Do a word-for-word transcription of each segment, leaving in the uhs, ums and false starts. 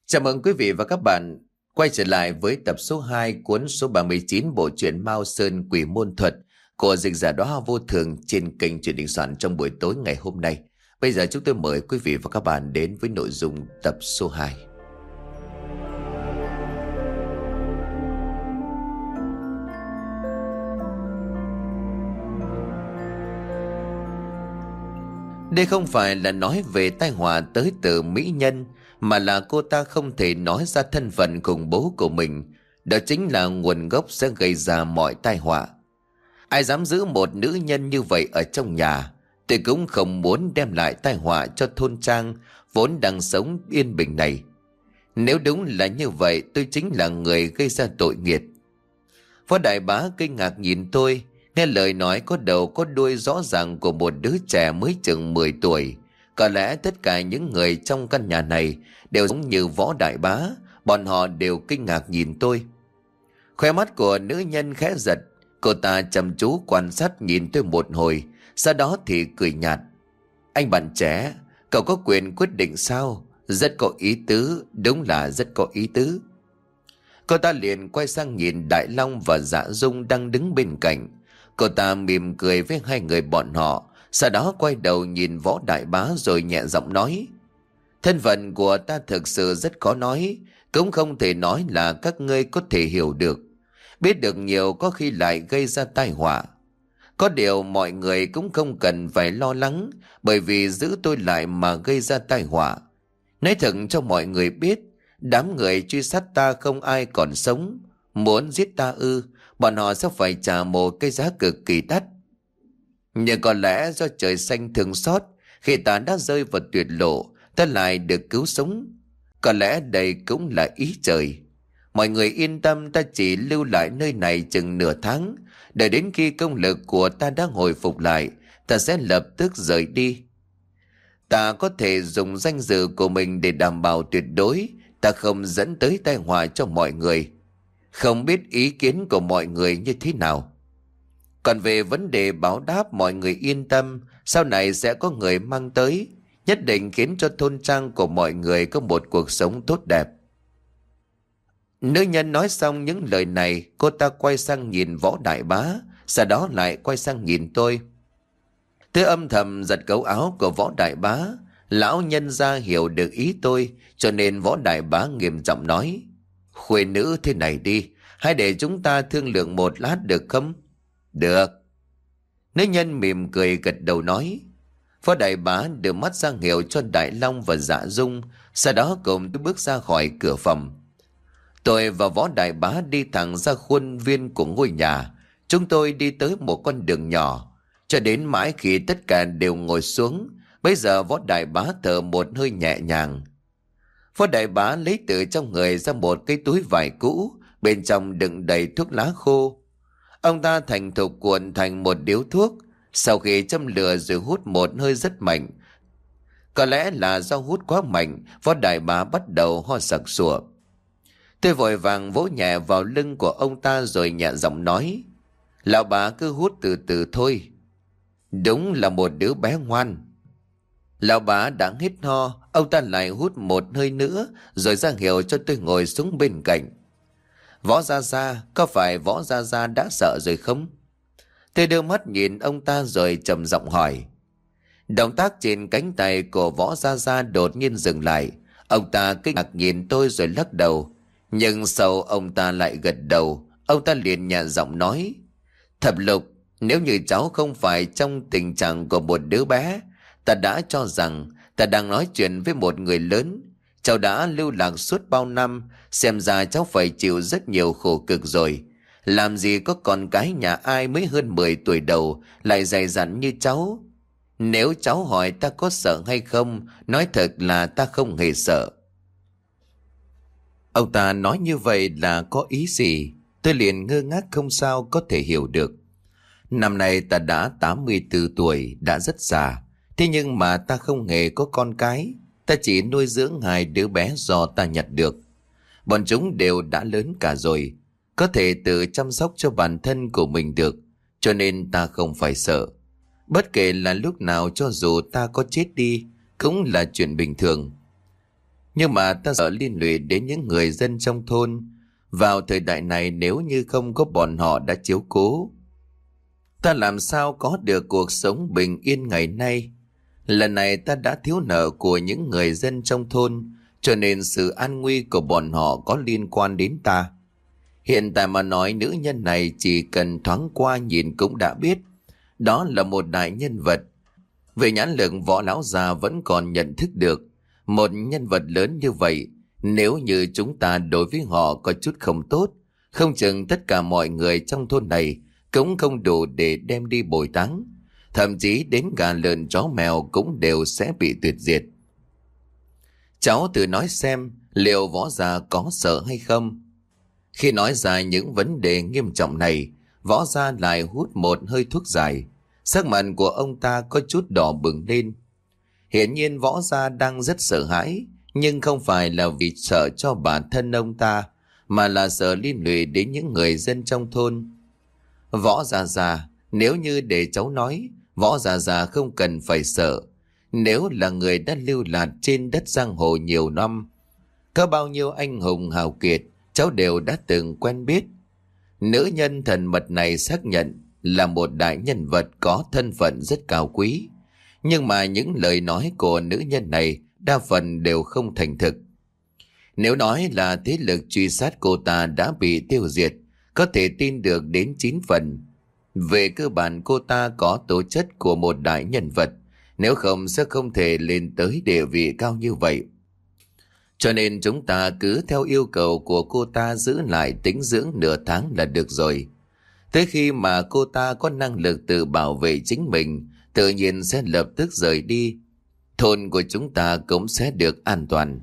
Chào mừng quý vị và các bạn quay trở lại với tập số hai cuốn số ba mươi chín bộ truyện Mao Sơn Quỷ Môn Thuật của dịch giả Đóa Hoa Vô Thường trên kênh Truyện Đình Soạn trong buổi tối ngày hôm nay. Bây giờ chúng tôi mời quý vị và các bạn đến với nội dung tập số hai. Đây không phải là nói về tai họa tới từ mỹ nhân, mà là cô ta không thể nói ra thân phận khủng bố của mình. Đó chính là nguồn gốc sẽ gây ra mọi tai họa. Ai dám giữ một nữ nhân như vậy ở trong nhà, tôi cũng không muốn đem lại tai họa cho thôn trang vốn đang sống yên bình này. Nếu đúng là như vậy, tôi chính là người gây ra tội nghiệt. Phó đại bá kinh ngạc nhìn tôi, nghe lời nói có đầu có đuôi rõ ràng của một đứa trẻ mới chừng mười tuổi. Có lẽ tất cả những người trong căn nhà này đều giống như Võ đại bá, bọn họ đều kinh ngạc nhìn tôi. Khóe mắt của nữ nhân khẽ giật, cô ta chăm chú quan sát nhìn tôi một hồi, sau đó thì cười nhạt. Anh bạn trẻ, cậu có quyền quyết định sao? Rất có ý tứ, đúng là rất có ý tứ. Cô ta liền quay sang nhìn Đại Long và Dạ Dung đang đứng bên cạnh. Cô ta mỉm cười với hai người bọn họ, sau đó quay đầu nhìn Võ đại bá rồi nhẹ giọng nói. Thân phận của ta thực sự rất khó nói, cũng không thể nói là các ngươi có thể hiểu được. Biết được nhiều có khi lại gây ra tai họa. Có điều mọi người cũng không cần phải lo lắng, bởi vì giữ tôi lại mà gây ra tai họa. Nói thật cho mọi người biết, đám người truy sát ta không ai còn sống. Muốn giết ta ư, bọn họ sẽ phải trả một cái giá cực kỳ đắt. Nhưng có lẽ do trời xanh thương xót, khi ta đã rơi vào tuyệt lộ, ta lại được cứu sống. Có lẽ đây cũng là ý trời. Mọi người yên tâm, ta chỉ lưu lại nơi này chừng nửa tháng. Đợi đến khi công lực của ta đã hồi phục lại, ta sẽ lập tức rời đi. Ta có thể dùng danh dự của mình để đảm bảo tuyệt đối ta không dẫn tới tai họa cho mọi người. Không biết ý kiến của mọi người như thế nào. Còn về vấn đề báo đáp, mọi người yên tâm, sau này sẽ có người mang tới, nhất định khiến cho thôn trang của mọi người có một cuộc sống tốt đẹp. Nữ nhân nói xong những lời này, cô ta quay sang nhìn Võ đại bá, sau đó lại quay sang nhìn tôi. Tôi âm thầm giật cấu áo của Võ đại bá. Lão nhân ra hiểu được ý tôi, cho nên Võ đại bá nghiêm giọng nói. Khuê nữ thế này đi, hãy để chúng ta thương lượng một lát được không? Được. Nữ nhân mỉm cười gật đầu nói. Phó đại bá đưa mắt ra hiệu cho Đại Long và Dạ Dung, sau đó cùng tôi bước ra khỏi cửa phòng. Tôi và Võ đại bá đi thẳng ra khuôn viên của ngôi nhà. Chúng tôi đi tới một con đường nhỏ, cho đến mãi khi tất cả đều ngồi xuống. Bây giờ Võ đại bá thở một hơi nhẹ nhàng. Phó đại bá lấy từ trong người ra một cái túi vải cũ, bên trong đựng đầy thuốc lá khô. Ông ta thành thục cuộn thành một điếu thuốc, sau khi châm lửa rồi hút một hơi rất mạnh. Có lẽ là do hút quá mạnh, Võ đại bá bắt đầu ho sặc sụa. Tôi vội vàng vỗ nhẹ vào lưng của ông ta rồi nhẹ giọng nói. Lão bá cứ hút từ từ thôi. Đúng là một đứa bé ngoan. Lão bá đã hít ho, ông ta lại hút một hơi nữa rồi ra hiệu cho tôi ngồi xuống bên cạnh. Võ Gia Gia, có phải Võ Gia Gia đã sợ rồi không? Tôi đưa mắt nhìn ông ta rồi trầm giọng hỏi. Động tác trên cánh tay của Võ Gia Gia đột nhiên dừng lại. Ông ta kinh ngạc nhìn tôi rồi lắc đầu. Nhưng sau ông ta lại gật đầu. Ông ta liền nhẹ giọng nói. Thập Lục, nếu như cháu không phải trong tình trạng của một đứa bé, ta đã cho rằng ta đang nói chuyện với một người lớn. Cháu đã lưu lạc suốt bao năm, xem ra cháu phải chịu rất nhiều khổ cực rồi. Làm gì có con cái nhà ai mới hơn mười tuổi đầu lại dày dặn như cháu. Nếu cháu hỏi ta có sợ hay không, nói thật là ta không hề sợ. Ông ta nói như vậy là có ý gì? Tôi liền ngơ ngác không sao có thể hiểu được. Năm nay ta đã tám mươi tư tuổi, đã rất già. Thế nhưng mà ta không hề có con cái. Ta chỉ nuôi dưỡng hai đứa bé do ta nhặt được. Bọn chúng đều đã lớn cả rồi, có thể tự chăm sóc cho bản thân của mình được, cho nên ta không phải sợ. Bất kể là lúc nào, cho dù ta có chết đi cũng là chuyện bình thường. Nhưng mà ta sợ liên lụy đến những người dân trong thôn. Vào thời đại này nếu như không có bọn họ đã chiếu cố, ta làm sao có được cuộc sống bình yên ngày nay. Lần này ta đã thiếu nợ của những người dân trong thôn, cho nên sự an nguy của bọn họ có liên quan đến ta. Hiện tại mà nói nữ nhân này chỉ cần thoáng qua nhìn cũng đã biết đó là một đại nhân vật. Về nhãn lực Võ lão già vẫn còn nhận thức được một nhân vật lớn như vậy, nếu như chúng ta đối với họ có chút không tốt, không chừng tất cả mọi người trong thôn này cũng không đủ để đem đi bồi táng. Thậm chí đến gà lợn chó mèo cũng đều sẽ bị tuyệt diệt. Cháu tự nói xem liệu Võ gia có sợ hay không? Khi nói ra những vấn đề nghiêm trọng này, Võ gia lại hút một hơi thuốc dài. Sắc mặt của ông ta có chút đỏ bừng lên. Hiển nhiên Võ gia đang rất sợ hãi, nhưng không phải là vì sợ cho bản thân ông ta, mà là sợ liên lụy đến những người dân trong thôn. Võ gia già, nếu như để cháu nói, Võ gia già không cần phải sợ. Nếu là người đã lưu lạc trên đất giang hồ nhiều năm, có bao nhiêu anh hùng hào kiệt cháu đều đã từng quen biết. Nữ nhân thần mật này xác nhận là một đại nhân vật có thân phận rất cao quý, nhưng mà những lời nói của nữ nhân này đa phần đều không thành thực. Nếu nói là thế lực truy sát cô ta đã bị tiêu diệt, có thể tin được đến chín phần. Về cơ bản cô ta có tố chất của một đại nhân vật, nếu không sẽ không thể lên tới địa vị cao như vậy. Cho nên chúng ta cứ theo yêu cầu của cô ta giữ lại tĩnh dưỡng nửa tháng là được rồi. Tới khi mà cô ta có năng lực tự bảo vệ chính mình, tự nhiên sẽ lập tức rời đi. Thôn của chúng ta cũng sẽ được an toàn.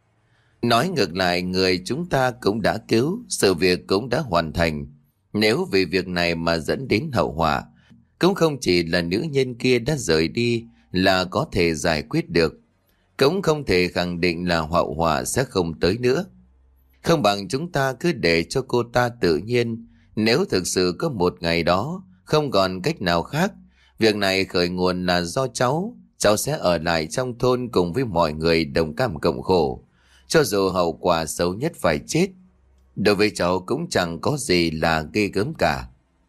Nói ngược lại, người chúng ta cũng đã cứu, sự việc cũng đã hoàn thành. Nếu vì việc này mà dẫn đến hậu họa, cũng không chỉ là nữ nhân kia đã rời đi là có thể giải quyết được. Cũng không thể khẳng định là hậu họa sẽ không tới nữa. Không bằng chúng ta cứ để cho cô ta tự nhiên. Nếu thực sự có một ngày đó không còn cách nào khác, việc này khởi nguồn là do cháu. Cháu sẽ ở lại trong thôn cùng với mọi người đồng cam cộng khổ, cho dù hậu quả xấu nhất phải chết. Đối với cháu cũng chẳng có gì là ghê gớm cả.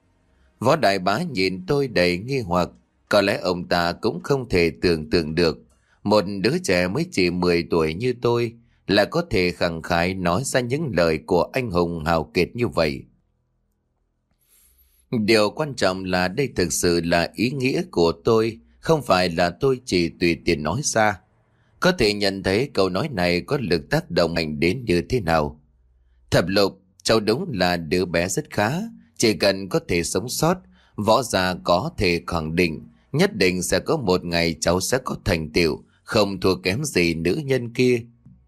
Võ Đại Bá nhìn tôi đầy nghi hoặc. Có lẽ ông ta cũng không thể tưởng tượng được một đứa trẻ mới chỉ mười tuổi như tôi là có thể khẳng khái nói ra những lời của anh hùng hào kiệt như vậy. Điều quan trọng là đây thực sự là ý nghĩa của tôi, không phải là tôi chỉ tùy tiện nói ra. Có thể nhận thấy câu nói này có lực tác động mạnh đến như thế nào. Thập Lục, cháu đúng là đứa bé rất khá, chỉ cần có thể sống sót, Võ gia có thể khẳng định nhất định sẽ có một ngày cháu sẽ có thành tựu, không thua kém gì nữ nhân kia.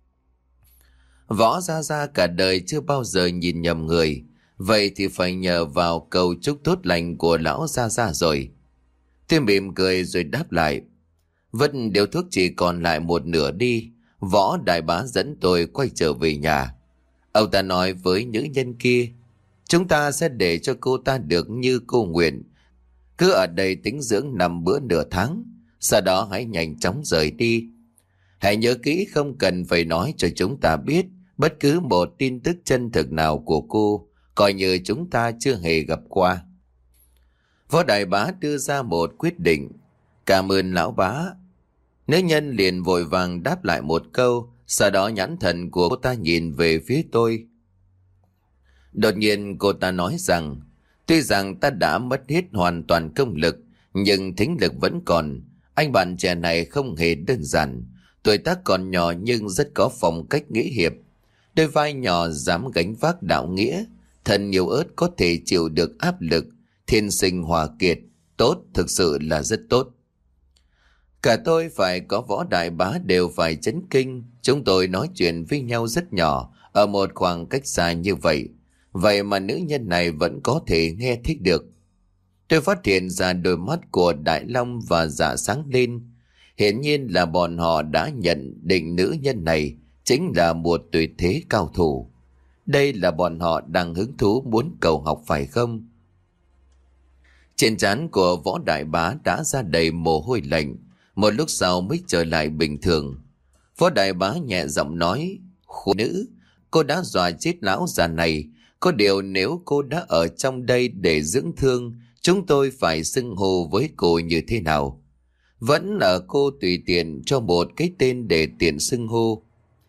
Võ gia gia cả đời chưa bao giờ nhìn nhầm người, vậy thì phải nhờ vào câu chúc tốt lành của lão gia gia rồi. Tôi mỉm cười rồi đáp lại. Vứt điếu thuốc chỉ còn lại một nửa đi, Võ Đại Bá dẫn tôi quay trở về nhà. Ông ta nói với nữ nhân kia, chúng ta sẽ để cho cô ta được như cô nguyện. Cứ ở đây tĩnh dưỡng nằm bữa nửa tháng, sau đó hãy nhanh chóng rời đi. Hãy nhớ kỹ không cần phải nói cho chúng ta biết bất cứ một tin tức chân thực nào của cô, coi như chúng ta chưa hề gặp qua. Võ Đại Bá đưa ra một quyết định. Cảm ơn lão bá. Nữ nhân liền vội vàng đáp lại một câu, sau đó nhãn thần của cô ta nhìn về phía tôi. Đột nhiên cô ta nói rằng, tuy rằng ta đã mất hết hoàn toàn công lực, nhưng thính lực vẫn còn. Anh bạn trẻ này không hề đơn giản. Tuổi tác còn nhỏ nhưng rất có phong cách nghĩa hiệp. Đôi vai nhỏ dám gánh vác đạo nghĩa. Thân nhiều ớt có thể chịu được áp lực. Thiên sinh hòa kiệt. Tốt, thực sự là rất tốt. Cả tôi phải có Võ Đại Bá đều phải chấn kinh. Chúng tôi nói chuyện với nhau rất nhỏ, ở một khoảng cách xa như vậy. Vậy mà nữ nhân này vẫn có thể nghe thích được. Tôi phát hiện ra đôi mắt của Đại Long và Dạ sáng lên. Hiển nhiên là bọn họ đã nhận định nữ nhân này chính là một tuyệt thế cao thủ. Đây là bọn họ đang hứng thú muốn cầu học phải không? Trên trán của Võ Đại Bá đã ra đầy mồ hôi lạnh, một lúc sau mới trở lại bình thường. Phó đại bá nhẹ giọng nói, khổ nữ, cô đã dọa chết lão già này. Có điều nếu cô đã ở trong đây để dưỡng thương, chúng tôi phải xưng hô với cô như thế nào? Vẫn ở cô tùy tiện cho một cái tên để tiện xưng hô.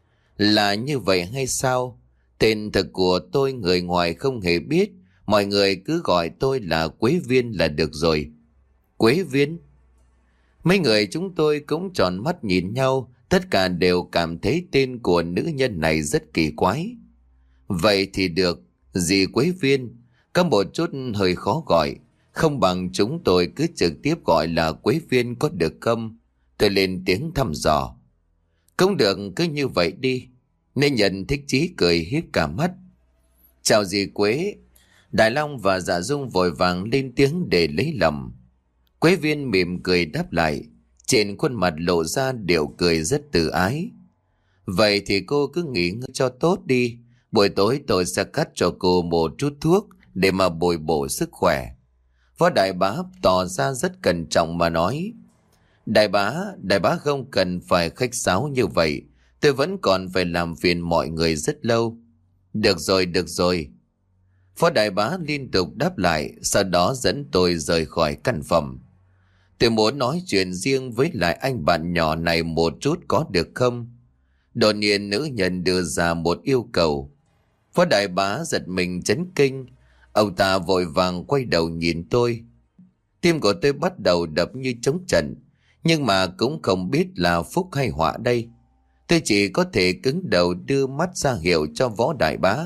Là như vậy hay sao? Tên thật của tôi người ngoài không hề biết, mọi người cứ gọi tôi là Quế Viên là được rồi. Quế Viên? Mấy người chúng tôi cũng tròn mắt nhìn nhau, tất cả đều cảm thấy tên của nữ nhân này rất kỳ quái. Vậy thì được, dì Quế Viên, có một chút hơi khó gọi, không bằng chúng tôi cứ trực tiếp gọi là Quế Viên có được không? Tôi lên tiếng thăm dò. Cũng được, cứ như vậy đi. Nên Nhân thích chí cười hiếp cả mắt. Chào dì Quế. Đại Long và Dạ Dung vội vàng lên tiếng để lấy lòng. Quế Viên mỉm cười đáp lại, trên khuôn mặt lộ ra điệu cười rất từ ái. Vậy thì cô cứ nghỉ ngơi cho tốt đi, buổi tối tôi sẽ cắt cho cô một chút thuốc để mà bồi bổ sức khỏe. Phó đại bá tỏ ra rất cẩn trọng mà nói, Đại bá, đại bá không cần phải khách sáo như vậy, tôi vẫn còn phải làm phiền mọi người rất lâu. Được rồi, được rồi. Phó đại bá liên tục đáp lại, sau đó dẫn tôi rời khỏi căn phòng. Tôi muốn nói chuyện riêng với lại anh bạn nhỏ này một chút có được không? Đột nhiên nữ nhân đưa ra một yêu cầu. Phó đại bá giật mình chấn kinh. Ông ta vội vàng quay đầu nhìn tôi. Tim của tôi bắt đầu đập như trống trận, nhưng mà cũng không biết là phúc hay họa đây. Tôi chỉ có thể cứng đầu đưa mắt ra hiệu cho Võ đại bá.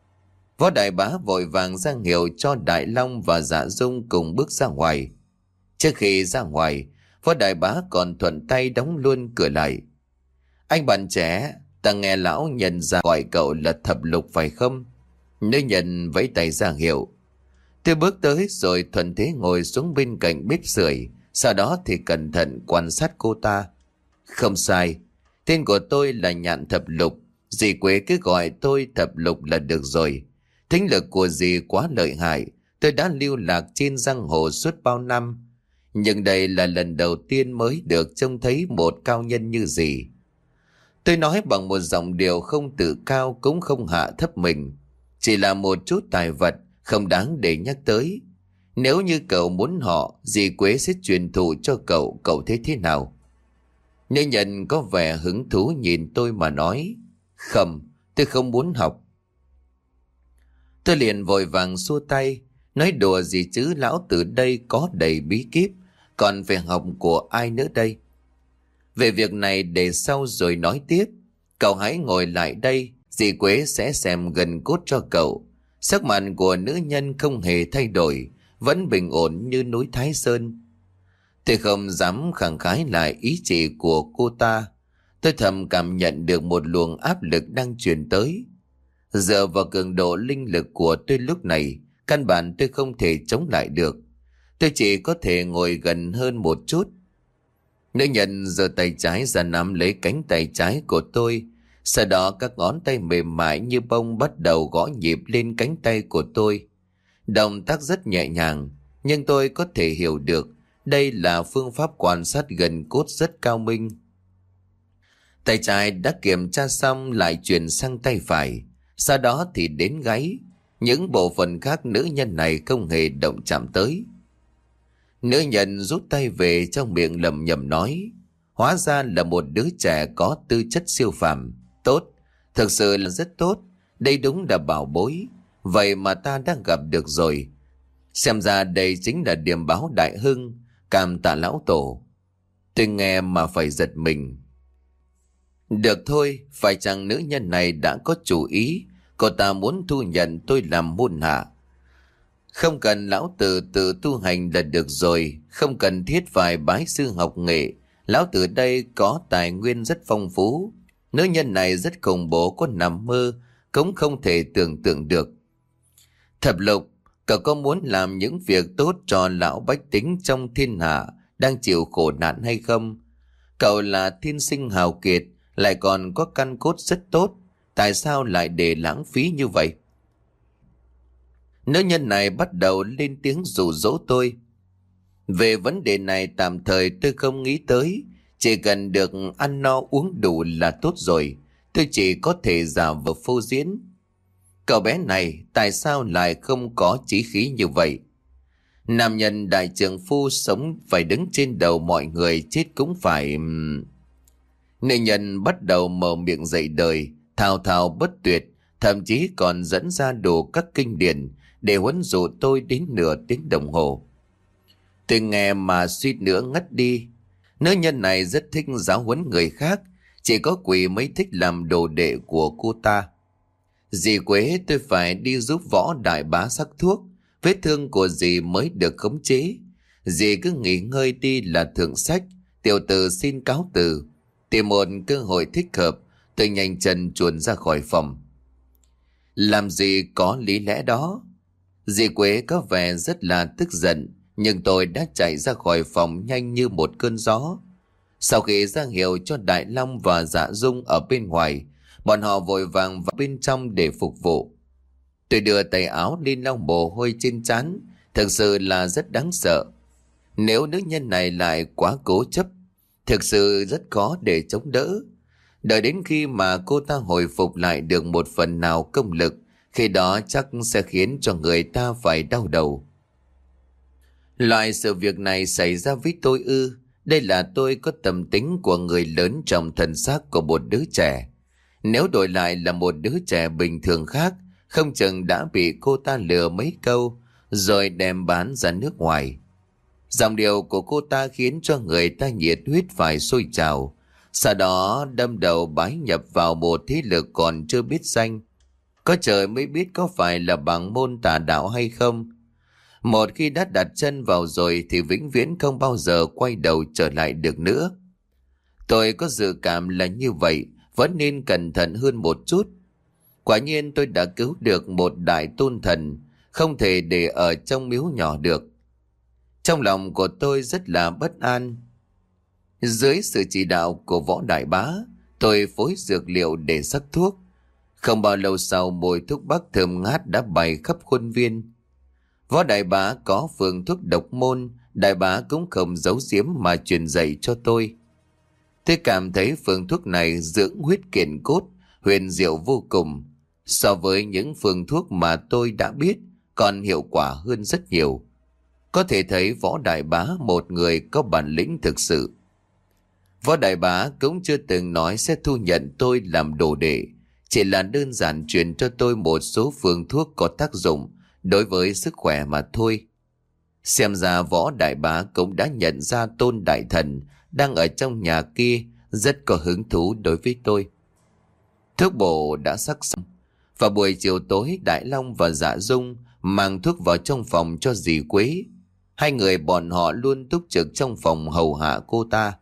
Võ đại bá vội vàng ra hiệu cho Đại Long và Dạ Dung cùng bước ra ngoài. Trước khi ra ngoài, Võ đại bá còn thuận tay đóng luôn cửa lại. Anh bạn trẻ, ta nghe lão nhận ra gọi cậu là Thập Lục phải không? Nữ nhân vẫy tay ra hiệu. Tôi bước tới rồi thuận thế ngồi xuống bên cạnh bếp sưởi, sau đó thì cẩn thận quan sát cô ta. Không sai, tên của tôi là Nhạn Thập Lục, dì Quế cứ gọi tôi Thập Lục là được rồi. Thính lực của dì quá lợi hại, tôi đã lưu lạc trên giang hồ suốt bao năm. Nhưng đây là lần đầu tiên mới được trông thấy một cao nhân như dì. Tôi nói bằng một giọng điệu không tự cao cũng không hạ thấp mình. Chỉ là một chút tài vật, không đáng để nhắc tới. Nếu như cậu muốn họ, dì Quế sẽ truyền thụ cho cậu, cậu thấy thế nào? Nữ nhân có vẻ hứng thú nhìn tôi mà nói, không, tôi không muốn học. Tôi liền vội vàng xua tay, nói đùa gì chứ, lão từ đây có đầy bí kíp, còn phải học của ai nữa đây? Về việc này để sau rồi nói tiếp. Cậu hãy ngồi lại đây, dì Quế sẽ xem gần cốt cho cậu. Sắc mặt của nữ nhân không hề thay đổi, vẫn bình ổn như núi Thái Sơn. Tôi không dám khẳng khái lại ý chỉ của cô ta. Tôi thầm cảm nhận được một luồng áp lực đang truyền tới. Dựa vào cường độ linh lực của tôi lúc này, căn bản tôi không thể chống lại được. Tôi chỉ có thể ngồi gần hơn một chút. Nữ nhân giơ tay trái ra nắm lấy cánh tay trái của tôi. Sau đó các ngón tay mềm mại như bông bắt đầu gõ nhịp lên cánh tay của tôi. Động tác rất nhẹ nhàng, nhưng tôi có thể hiểu được đây là phương pháp quan sát gần cốt rất cao minh. Tay trái đã kiểm tra xong lại chuyển sang tay phải, sau đó thì đến gáy. Những bộ phận khác nữ nhân này không hề động chạm tới. Nữ nhân rút tay về, trong miệng lẩm nhẩm nói, hóa ra là một đứa trẻ có tư chất siêu phàm. Tốt, thực sự là rất tốt, đây đúng là bảo bối. Vậy mà ta đang gặp được rồi. Xem ra đây chính là điểm báo đại hưng, cảm tạ lão tổ. Tôi nghe mà phải giật mình. Được thôi, phải chăng nữ nhân này đã có chủ ý, cô ta muốn thu nhận tôi làm môn hạ. Không cần lão tử tự tu hành là được rồi, không cần thiết phải bái sư học nghệ. Lão tử đây có tài nguyên rất phong phú. Nữ nhân này rất khủng bố, có nằm mơ cũng không thể tưởng tượng được. Thập Lục, cậu có muốn làm những việc tốt cho lão bách tính trong thiên hạ đang chịu khổ nạn hay không? Cậu là thiên sinh hào kiệt, lại còn có căn cốt rất tốt, tại sao lại để lãng phí như vậy? Nữ nhân này bắt đầu lên tiếng dụ dỗ tôi. Về vấn đề này tạm thời tôi không nghĩ tới, Chỉ cần được ăn no uống đủ là tốt rồi. Tôi chỉ có thể giả vờ phô diễn. Cậu bé này tại sao lại không có chí khí như vậy? Nam nhân đại trượng phu sống phải đứng trên đầu mọi người, chết cũng phải... Nữ nhân bắt đầu mở miệng dạy đời, thao thao bất tuyệt, thậm chí còn dẫn ra đủ các kinh điển để huấn dụ tôi đến nửa tiếng đồng hồ. Tôi nghe mà suýt nữa ngất đi. Nữ nhân này rất thích giáo huấn người khác, chỉ có quỷ mới thích làm đồ đệ của cô ta. Dì Quế tôi phải đi giúp Võ Đại Bá sắc thuốc, vết thương của dì mới được khống chế. Dì cứ nghỉ ngơi đi là thượng sách, tiểu tử xin cáo từ. Tìm một cơ hội thích hợp, tôi nhanh chân chuồn ra khỏi phòng. Làm gì có lý lẽ đó? Dì Quế có vẻ rất là tức giận, nhưng tôi đã chạy ra khỏi phòng nhanh như một cơn gió. Sau khi ra hiệu cho Đại Long và Dạ Dung ở bên ngoài, bọn họ vội vàng vào bên trong để phục vụ. Tôi đưa tay áo lên lau mồ hôi trên trán, thực sự là rất đáng sợ. Nếu nữ nhân này lại quá cố chấp, thực sự rất khó để chống đỡ. Đợi đến khi mà cô ta hồi phục lại được một phần nào công lực, khi đó chắc sẽ khiến cho người ta phải đau đầu. Loại sự việc này xảy ra với tôi ư? Đây là tôi có tâm tính của người lớn trong thân xác của một đứa trẻ. Nếu đổi lại là một đứa trẻ bình thường khác, không chừng đã bị cô ta lừa mấy câu rồi đem bán ra nước ngoài. Giọng điệu của cô ta khiến cho người ta nhiệt huyết phải sôi trào, sau đó đâm đầu bái nhập vào một thế lực còn chưa biết danh. Có trời mới biết có phải là bằng môn tà đạo hay không. Một khi đã đặt chân vào rồi thì vĩnh viễn không bao giờ quay đầu trở lại được nữa. Tôi có dự cảm là như vậy, vẫn nên cẩn thận hơn một chút. Quả nhiên tôi đã cứu được một đại tôn thần, không thể để ở trong miếu nhỏ được. Trong lòng của tôi rất là bất an. Dưới sự chỉ đạo của Võ Đại Bá, tôi phối dược liệu để sắc thuốc. Không bao lâu sau, mùi thuốc bắc thơm ngát đã bay khắp khuôn viên. Võ Đại Bá có phương thuốc độc môn, Đại Bá cũng không giấu giếm mà truyền dạy cho tôi. Tôi cảm thấy phương thuốc này dưỡng huyết kiện cốt, huyền diệu vô cùng. So với những phương thuốc mà tôi đã biết, còn hiệu quả hơn rất nhiều. Có thể thấy Võ Đại Bá một người có bản lĩnh thực sự. Võ Đại Bá cũng chưa từng nói sẽ thu nhận tôi làm đồ đệ, chỉ là đơn giản truyền cho tôi một số phương thuốc có tác dụng đối với sức khỏe mà thôi. Xem ra Võ Đại Bá cũng đã nhận ra Tôn Đại Thần đang ở trong nhà kia rất có hứng thú đối với tôi. Thuốc bổ đã sắc xong. Vào buổi chiều tối, Đại Long và Dạ Dung mang thuốc vào trong phòng cho dì Quế. Hai người bọn họ luôn túc trực trong phòng hầu hạ cô ta.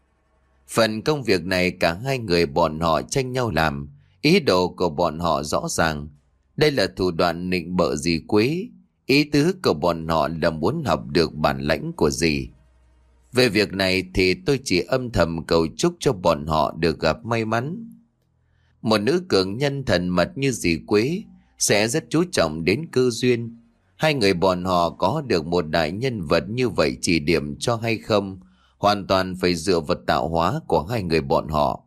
Phần công việc này cả hai người bọn họ tranh nhau làm. Ý đồ của bọn họ rõ ràng. Đây là thủ đoạn nịnh bợ dì Quế. Ý tứ của bọn họ là muốn học được bản lãnh của dì. Về việc này thì tôi chỉ âm thầm cầu chúc cho bọn họ được gặp may mắn. Một nữ cường nhân thần mật như dì Quế sẽ rất chú trọng đến cơ duyên. Hai người bọn họ có được một đại nhân vật như vậy chỉ điểm cho hay không, hoàn toàn phải dựa vào tạo hóa của hai người bọn họ.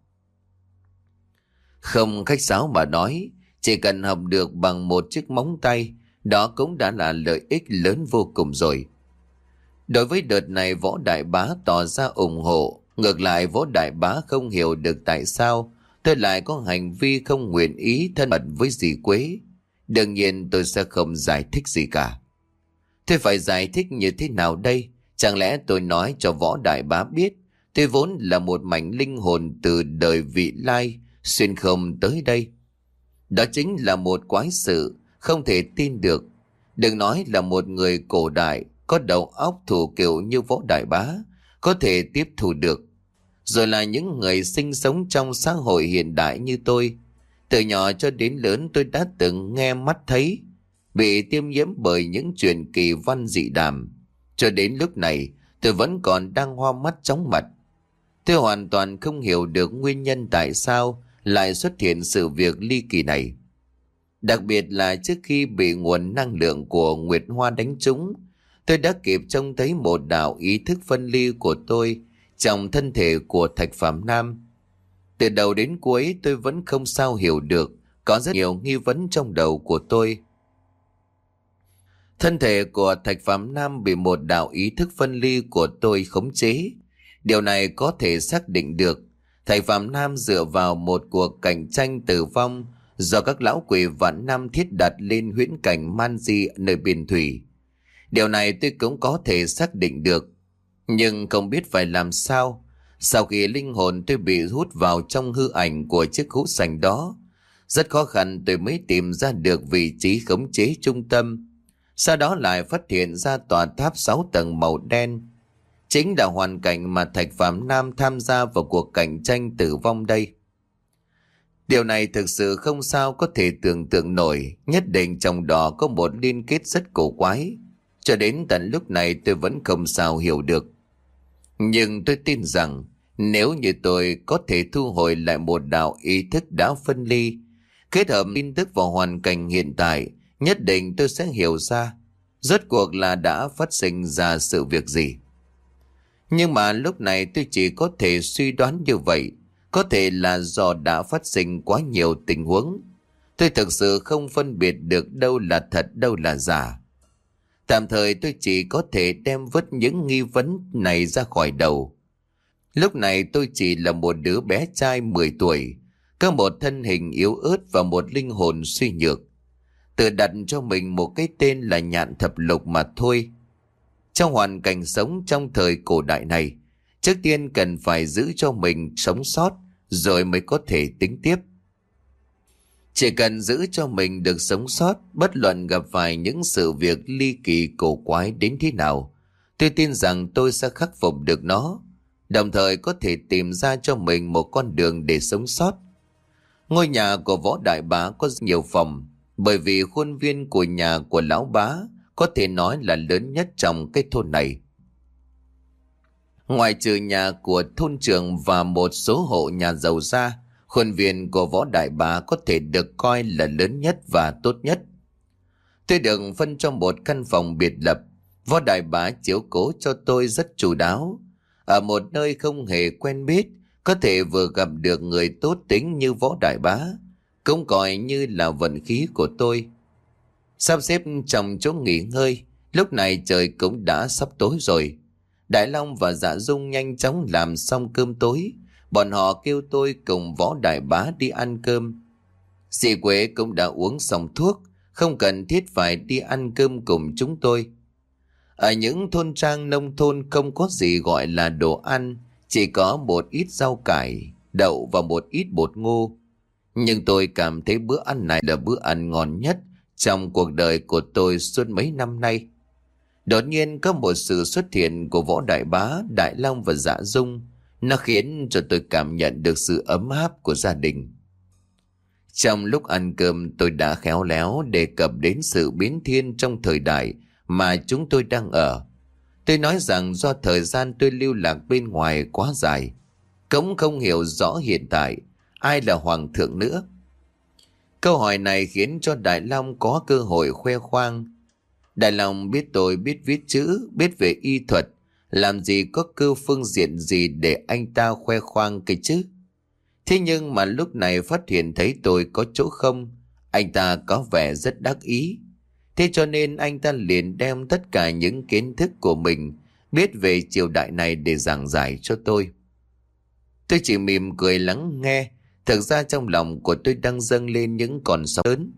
Không khách sáo mà nói, chỉ cần học được bằng một chiếc móng tay, đó cũng đã là lợi ích lớn vô cùng rồi. Đối với đợt này, Võ Đại Bá tỏ ra ủng hộ. Ngược lại, Võ Đại Bá không hiểu được tại sao tôi lại có hành vi không nguyện ý thân mật với dì Quế. Đương nhiên tôi sẽ không giải thích gì cả. Tôi phải giải thích như thế nào đây? Chẳng lẽ tôi nói cho Võ Đại Bá biết tôi vốn là một mảnh linh hồn từ đời vị lai xuyên không tới đây? Đó chính là một quái sự không thể tin được. Đừng nói là một người cổ đại có đầu óc thủ kiểu như Võ Đại Bá có thể tiếp thu được, rồi là những người sinh sống trong xã hội hiện đại như tôi. Từ nhỏ cho đến lớn tôi đã từng nghe mắt thấy, bị tiêm nhiễm bởi những chuyện kỳ văn dị đàm. Cho đến lúc này tôi vẫn còn đang hoa mắt chóng mặt. Tôi hoàn toàn không hiểu được nguyên nhân tại sao lại xuất hiện sự việc ly kỳ này. Đặc biệt là trước khi bị nguồn năng lượng của Nguyệt Hoa đánh trúng, tôi đã kịp trông thấy một đạo ý thức phân ly của tôi trong thân thể của Thạch Phạm Nam. Từ đầu đến cuối tôi vẫn không sao hiểu được, có rất nhiều nghi vấn trong đầu của tôi. Thân thể của Thạch Phạm Nam bị một đạo ý thức phân ly của tôi khống chế. Điều này có thể xác định được. Thạch Phạm Nam dựa vào một cuộc cạnh tranh tử vong do các lão quỷ vạn năm thiết đặt lên huyễn cảnh man di nơi biển thủy. Điều này tôi cũng có thể xác định được, nhưng không biết phải làm sao. Sau khi linh hồn tôi bị hút vào trong hư ảnh của chiếc hũ sành đó, rất khó khăn tôi mới tìm ra được vị trí khống chế trung tâm. Sau đó lại phát hiện ra tòa tháp sáu tầng màu đen. Chính là hoàn cảnh mà Thạch Phạm Nam tham gia vào cuộc cạnh tranh tử vong đây. Điều này thực sự không sao có thể tưởng tượng nổi, nhất định trong đó có một liên kết rất cổ quái. Cho đến tận lúc này tôi vẫn không sao hiểu được. Nhưng tôi tin rằng nếu như tôi có thể thu hồi lại một đạo ý thức đã phân ly, kết hợp tin tức vào hoàn cảnh hiện tại, nhất định tôi sẽ hiểu ra rốt cuộc là đã phát sinh ra sự việc gì. Nhưng mà lúc này tôi chỉ có thể suy đoán như vậy. Có thể là do đã phát sinh quá nhiều tình huống. Tôi thực sự không phân biệt được đâu là thật đâu là giả. Tạm thời tôi chỉ có thể đem vứt những nghi vấn này ra khỏi đầu. Lúc này tôi chỉ là một đứa bé trai mười tuổi, có một thân hình yếu ớt và một linh hồn suy nhược. Tự đặt cho mình một cái tên là Nhạn Thập Lục mà thôi. Trong hoàn cảnh sống trong thời cổ đại này, trước tiên cần phải giữ cho mình sống sót, rồi mới có thể tính tiếp. Chỉ cần giữ cho mình được sống sót, bất luận gặp phải những sự việc ly kỳ cổ quái đến thế nào, tôi tin rằng tôi sẽ khắc phục được nó, đồng thời có thể tìm ra cho mình một con đường để sống sót. Ngôi nhà của Võ Đại Bá có nhiều phòng, bởi vì khuôn viên của nhà của lão bá có thể nói là lớn nhất trong cái thôn này. Ngoài trừ nhà của thôn trưởng và một số hộ nhà giàu ra, khuôn viên của Võ Đại Bá có thể được coi là lớn nhất và tốt nhất. Tôi được phân trong một căn phòng biệt lập. Võ Đại Bá chiếu cố cho tôi rất chu đáo. Ở một nơi không hề quen biết, có thể vừa gặp được người tốt tính như Võ Đại Bá, cũng coi như là vận khí của tôi. Sắp xếp trong chỗ nghỉ ngơi, lúc này trời cũng đã sắp tối rồi. Đại Long và Dạ Dung nhanh chóng làm xong cơm tối. Bọn họ kêu tôi cùng Võ Đại Bá đi ăn cơm. Dì Quế cũng đã uống xong thuốc, không cần thiết phải đi ăn cơm cùng chúng tôi. Ở những thôn trang nông thôn không có gì gọi là đồ ăn, chỉ có một ít rau cải, đậu và một ít bột ngô. Nhưng tôi cảm thấy bữa ăn này là bữa ăn ngon nhất trong cuộc đời của tôi suốt mấy năm nay. Đột nhiên có một sự xuất hiện của Võ Đại Bá, Đại Long và Dạ Dung. Nó khiến cho tôi cảm nhận được sự ấm áp của gia đình. Trong lúc ăn cơm, tôi đã khéo léo đề cập đến sự biến thiên trong thời đại mà chúng tôi đang ở. Tôi nói rằng do thời gian tôi lưu lạc bên ngoài quá dài, cũng không hiểu rõ hiện tại ai là hoàng thượng nữa. Câu hỏi này khiến cho Đại Long có cơ hội khoe khoang. Đại Long biết tôi biết viết chữ, biết về y thuật, làm gì có cơ phương diện gì để anh ta khoe khoang cái chứ. Thế nhưng mà lúc này phát hiện thấy tôi có chỗ không, anh ta có vẻ rất đắc ý. Thế cho nên anh ta liền đem tất cả những kiến thức của mình biết về triều đại này để giảng giải cho tôi. Tôi chỉ mỉm cười lắng nghe. Thực ra trong lòng của tôi đang dâng lên những con sóng lớn.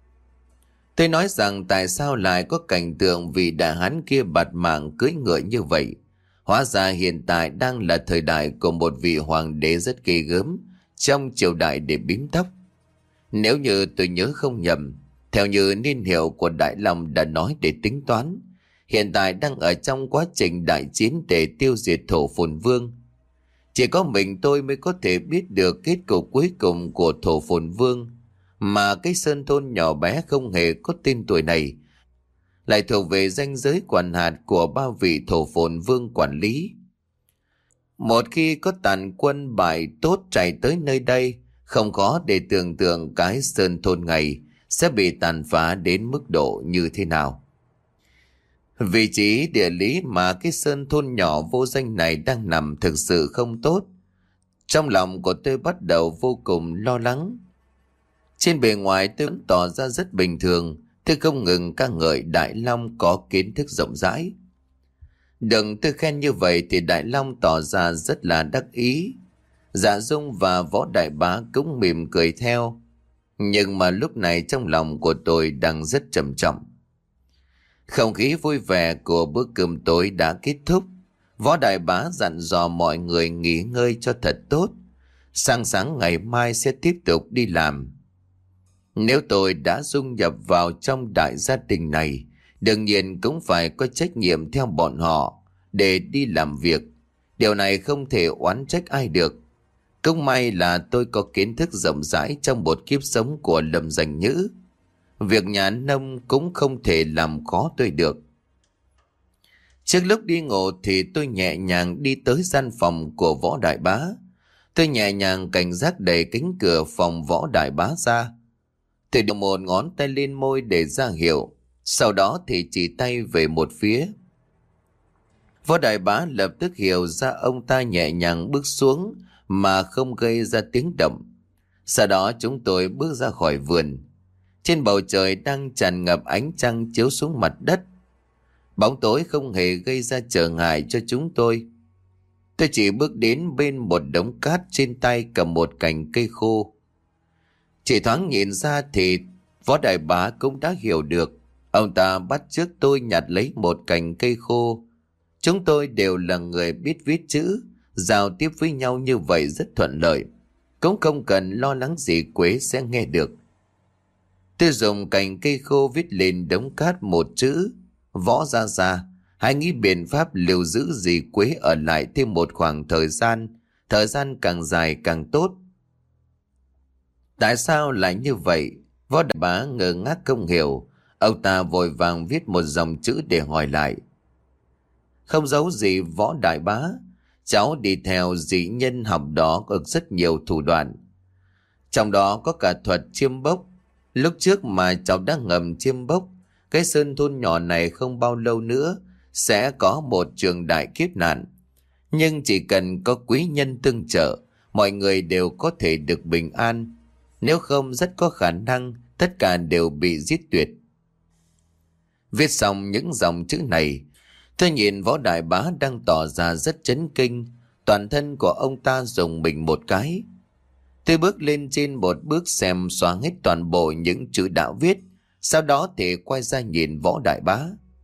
Tôi nói rằng tại sao lại có cảnh tượng vị đại hán kia bạt mạng cưỡi ngựa như vậy. Hóa ra hiện tại đang là thời đại của một vị hoàng đế rất ghê gớm trong triều đại để bím tóc. Nếu như tôi nhớ không nhầm, theo như niên hiệu của Đại Long đã nói để tính toán, hiện tại đang ở trong quá trình đại chiến để tiêu diệt Thổ Phồn Vương. Chỉ có mình tôi mới có thể biết được kết cục cuối cùng của Thổ Phồn Vương, mà cái sơn thôn nhỏ bé không hề có tên tuổi này lại thuộc về ranh giới quản hạt của ba vị Thổ Phồn Vương quản lý. Một khi có tàn quân bại tốt chạy tới nơi đây, không khó để tưởng tượng cái sơn thôn này sẽ bị tàn phá đến mức độ như thế nào. Vị trí địa lý mà cái sơn thôn nhỏ vô danh này đang nằm thực sự không tốt. Trong lòng của tôi bắt đầu vô cùng lo lắng. Trên bề ngoài tôi vẫn tỏ ra rất bình thường. Tôi không ngừng ca ngợi Đại Long có kiến thức rộng rãi. Đừng tôi khen như vậy thì Đại Long tỏ ra rất là đắc ý. Dạ Dung và Võ Đại Bá cũng mỉm cười theo. Nhưng mà lúc này trong lòng của tôi đang rất trầm trọng. Không khí vui vẻ của bữa cơm tối đã kết thúc. Võ Đại Bá dặn dò mọi người nghỉ ngơi cho thật tốt. Sáng sáng ngày mai sẽ tiếp tục đi làm. Nếu tôi đã dung nhập vào trong đại gia đình này, đương nhiên cũng phải có trách nhiệm theo bọn họ để đi làm việc. Điều này không thể oán trách ai được. Cũng may là tôi có kiến thức rộng rãi trong một kiếp sống của Lâm Danh Nhữ. Việc nhà nông cũng không thể làm khó tôi được. Trước lúc đi ngủ thì tôi nhẹ nhàng đi tới gian phòng của Võ Đại Bá. Tôi nhẹ nhàng cảnh giác đẩy cánh cửa phòng Võ Đại Bá ra. Tôi đưa một ngón tay lên môi để ra hiệu. Sau đó thì chỉ tay về một phía. Võ Đại Bá lập tức hiểu ra ông ta nhẹ nhàng bước xuống mà không gây ra tiếng động. Sau đó chúng tôi bước ra khỏi vườn. Trên bầu trời đang tràn ngập ánh trăng chiếu xuống mặt đất. Bóng tối không hề gây ra trở ngại cho chúng tôi. Tôi chỉ bước đến bên một đống cát, trên tay cầm một cành cây khô. Chỉ thoáng nhìn ra thì Võ Đại Bá cũng đã hiểu được. Ông ta bắt chước tôi nhặt lấy một cành cây khô. Chúng tôi đều là người biết viết chữ, giao tiếp với nhau như vậy rất thuận lợi. Cũng không cần lo lắng gì Quế sẽ nghe được. Tôi dùng cành cây khô viết lên đống cát một chữ Võ Gia Gia. Hãy nghĩ biện pháp lưu giữ dì Quế ở lại thêm một khoảng thời gian. Thời gian càng dài càng tốt. Tại sao lại như vậy? Võ Đại Bá ngơ ngác không hiểu. Ông ta vội vàng viết một dòng chữ để hỏi lại. Không giấu gì Võ Đại Bá, cháu đi theo dĩ nhân học đó có rất nhiều thủ đoạn. Trong đó có cả thuật chiêm bốc. Lúc trước mà cháu đã ngầm chiêm bốc, cái sơn thôn nhỏ này không bao lâu nữa sẽ có một trường đại kiếp nạn. Nhưng chỉ cần có quý nhân tương trợ, mọi người đều có thể được bình an. Nếu không rất có khả năng tất cả đều bị giết tuyệt. Viết xong những dòng chữ này, tôi nhìn Võ Đại Bá đang tỏ ra rất chấn kinh. Toàn thân của ông ta rùng mình một cái. Tôi bước lên trên một bước xem xóa hết toàn bộ những chữ đã viết. Sau đó thì quay ra nhìn Võ Đại Bá.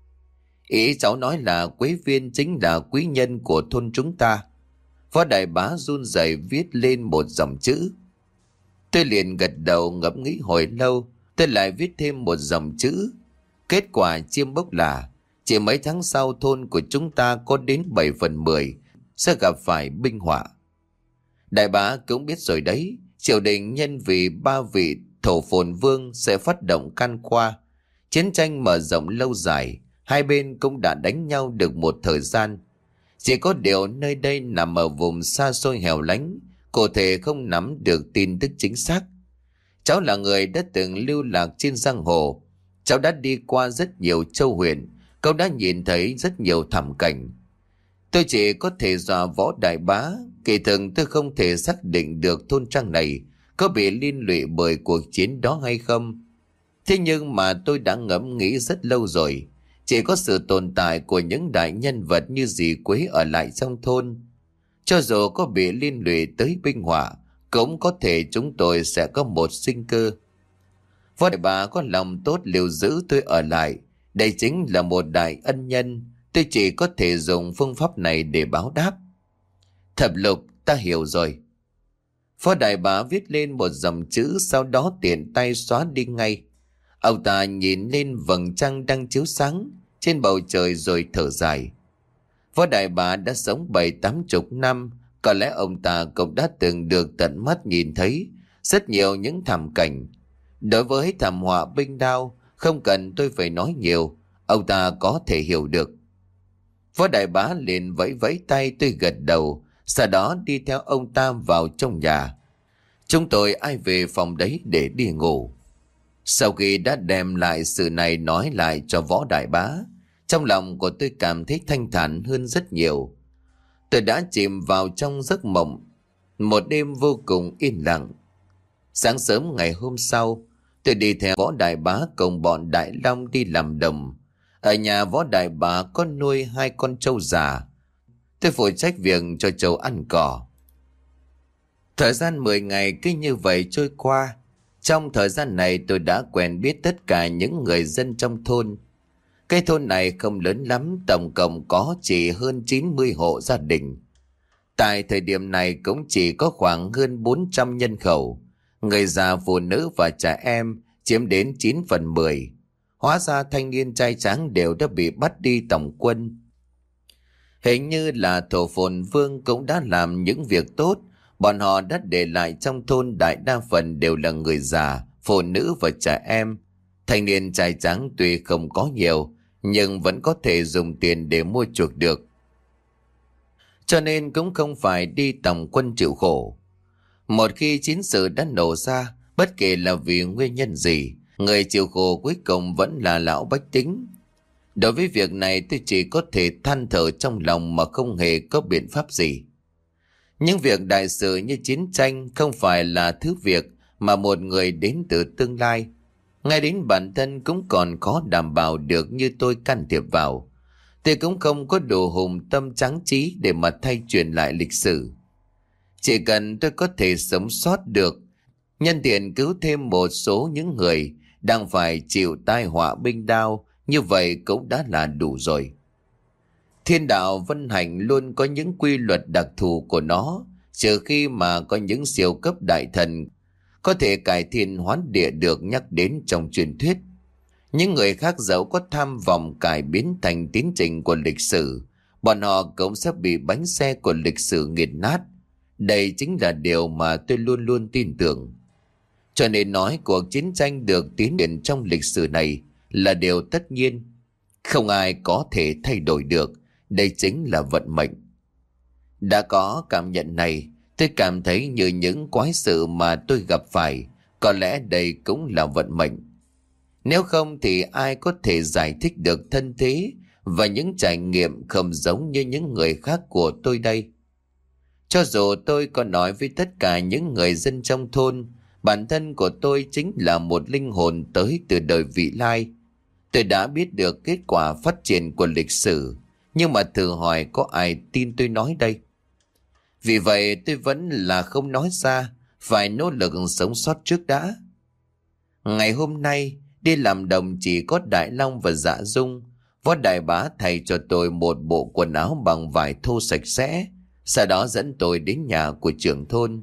Ý cháu nói là Quế Viên chính là quý nhân của thôn chúng ta. Võ Đại Bá run rẩy viết lên một dòng chữ. Tôi liền gật đầu ngẫm nghĩ hồi lâu. Tôi lại viết thêm một dòng chữ. Kết quả chiêm bốc là chỉ mấy tháng sau thôn của chúng ta có đến bảy phần mười sẽ gặp phải binh họa. Đại Bá cũng biết rồi đấy. Triều đình nhân vì ba vị thổ phồn vương sẽ phát động can qua. Chiến tranh mở rộng lâu dài. Hai bên cũng đã đánh nhau được một thời gian. Chỉ có điều nơi đây nằm ở vùng xa xôi hẻo lánh, cụ thể không nắm được tin tức chính xác. Cháu là người đã từng lưu lạc trên giang hồ. Cháu đã đi qua rất nhiều châu huyện. Cậu đã nhìn thấy rất nhiều thảm cảnh. Tôi chỉ có thể dọa Võ Đại Bá. Kỳ thực tôi không thể xác định được thôn trang này có bị liên lụy bởi cuộc chiến đó hay không. Thế nhưng mà tôi đã ngẫm nghĩ rất lâu rồi. Chỉ có sự tồn tại của những đại nhân vật như dì Quế ở lại trong thôn. Cho dù có bị liên lụy tới binh họa, cũng có thể chúng tôi sẽ có một sinh cơ. Võ Đại Bá có lòng tốt lưu giữ tôi ở lại. Đây chính là một đại ân nhân. Tôi chỉ có thể dùng phương pháp này để báo đáp. Thập Lục, ta hiểu rồi. Võ Đại Bá viết lên một dòng chữ, sau đó tiện tay xóa đi ngay. Ông ta nhìn lên vầng trăng đang chiếu sáng trên bầu trời rồi thở dài. Võ Đại Bá đã sống bảy tám chục năm. Có lẽ ông ta cũng đã từng được tận mắt nhìn thấy rất nhiều những thảm cảnh. Đối với thảm họa binh đao, không cần tôi phải nói nhiều, ông ta có thể hiểu được. Võ Đại Bá liền vẫy vẫy tay, tôi gật đầu, sau đó đi theo ông ta vào trong nhà. Chúng tôi ai về phòng đấy để đi ngủ. Sau khi đã đem lại sự này nói lại cho Võ Đại Bá, Trong lòng của tôi cảm thấy thanh thản hơn rất nhiều. Tôi đã chìm vào trong giấc mộng. Một đêm vô cùng yên lặng. Sáng sớm ngày hôm sau, tôi đi theo Võ Đại Bá cùng bọn Đại Long đi làm đồng. Ở nhà Võ Đại Bá có nuôi hai con trâu già. Tôi phụ trách việc cho trâu ăn cỏ. Thời gian mười ngày cứ như vậy trôi qua. Trong thời gian này tôi đã quen biết tất cả những người dân trong thôn. Cái thôn này không lớn lắm, tổng cộng có chỉ hơn chín mươi hộ gia đình. Tại thời điểm này cũng chỉ có khoảng hơn bốn trăm nhân khẩu. Người già, phụ nữ và trẻ em chiếm đến chín phần mười. Hóa ra thanh niên trai tráng đều đã bị bắt đi tổng quân. Hình như là Thổ Phồn Vương cũng đã làm những việc tốt. Bọn họ đã để lại trong thôn đại đa phần đều là người già, phụ nữ và trẻ em. Thanh niên trai tráng tuy không có nhiều, nhưng vẫn có thể dùng tiền để mua chuộc được. Cho nên cũng không phải đi tổng quân chịu khổ. Một khi chiến sự đã nổ ra, bất kể là vì nguyên nhân gì, người chịu khổ cuối cùng vẫn là lão bách tính. Đối với việc này tôi chỉ có thể than thở trong lòng mà không hề có biện pháp gì. Những việc đại sự như chiến tranh không phải là thứ việc mà một người đến từ tương lai, ngay đến bản thân cũng còn khó đảm bảo được như tôi can thiệp vào. Tôi cũng không có đủ hùng tâm tráng trí để mà thay truyền lại lịch sử. Chỉ cần tôi có thể sống sót được, nhân tiện cứu thêm một số những người đang phải chịu tai họa binh đao, như vậy cũng đã là đủ rồi. Thiên đạo vân hành luôn có những quy luật đặc thù của nó, trừ khi mà có những siêu cấp đại thần có thể cải thiên hoán địa được nhắc đến trong truyền thuyết. Những người khác dẫu có tham vọng cải biến thành tiến trình của lịch sử, bọn họ cũng sẽ bị bánh xe của lịch sử nghiền nát. Đây chính là điều mà tôi luôn luôn tin tưởng. Cho nên nói cuộc chiến tranh được tiến đến trong lịch sử này là điều tất nhiên. Không ai có thể thay đổi được. Đây chính là vận mệnh. Đã có cảm nhận này, tôi cảm thấy như những quái sự mà tôi gặp phải, có lẽ đây cũng là vận mệnh. Nếu không thì ai có thể giải thích được thân thế và những trải nghiệm không giống như những người khác của tôi đây. Cho dù tôi có nói với tất cả những người dân trong thôn, bản thân của tôi chính là một linh hồn tới từ đời vị lai. Tôi đã biết được kết quả phát triển của lịch sử, nhưng mà thử hỏi có ai tin tôi nói đây? Vì vậy tôi vẫn là không nói ra, phải nỗ lực sống sót trước đã. Ngày hôm nay, đi làm đồng chỉ có Đại Long và Dạ Dung. Võ Đại Bá thay cho tôi một bộ quần áo bằng vải thô sạch sẽ, sau đó dẫn tôi đến nhà của trưởng thôn.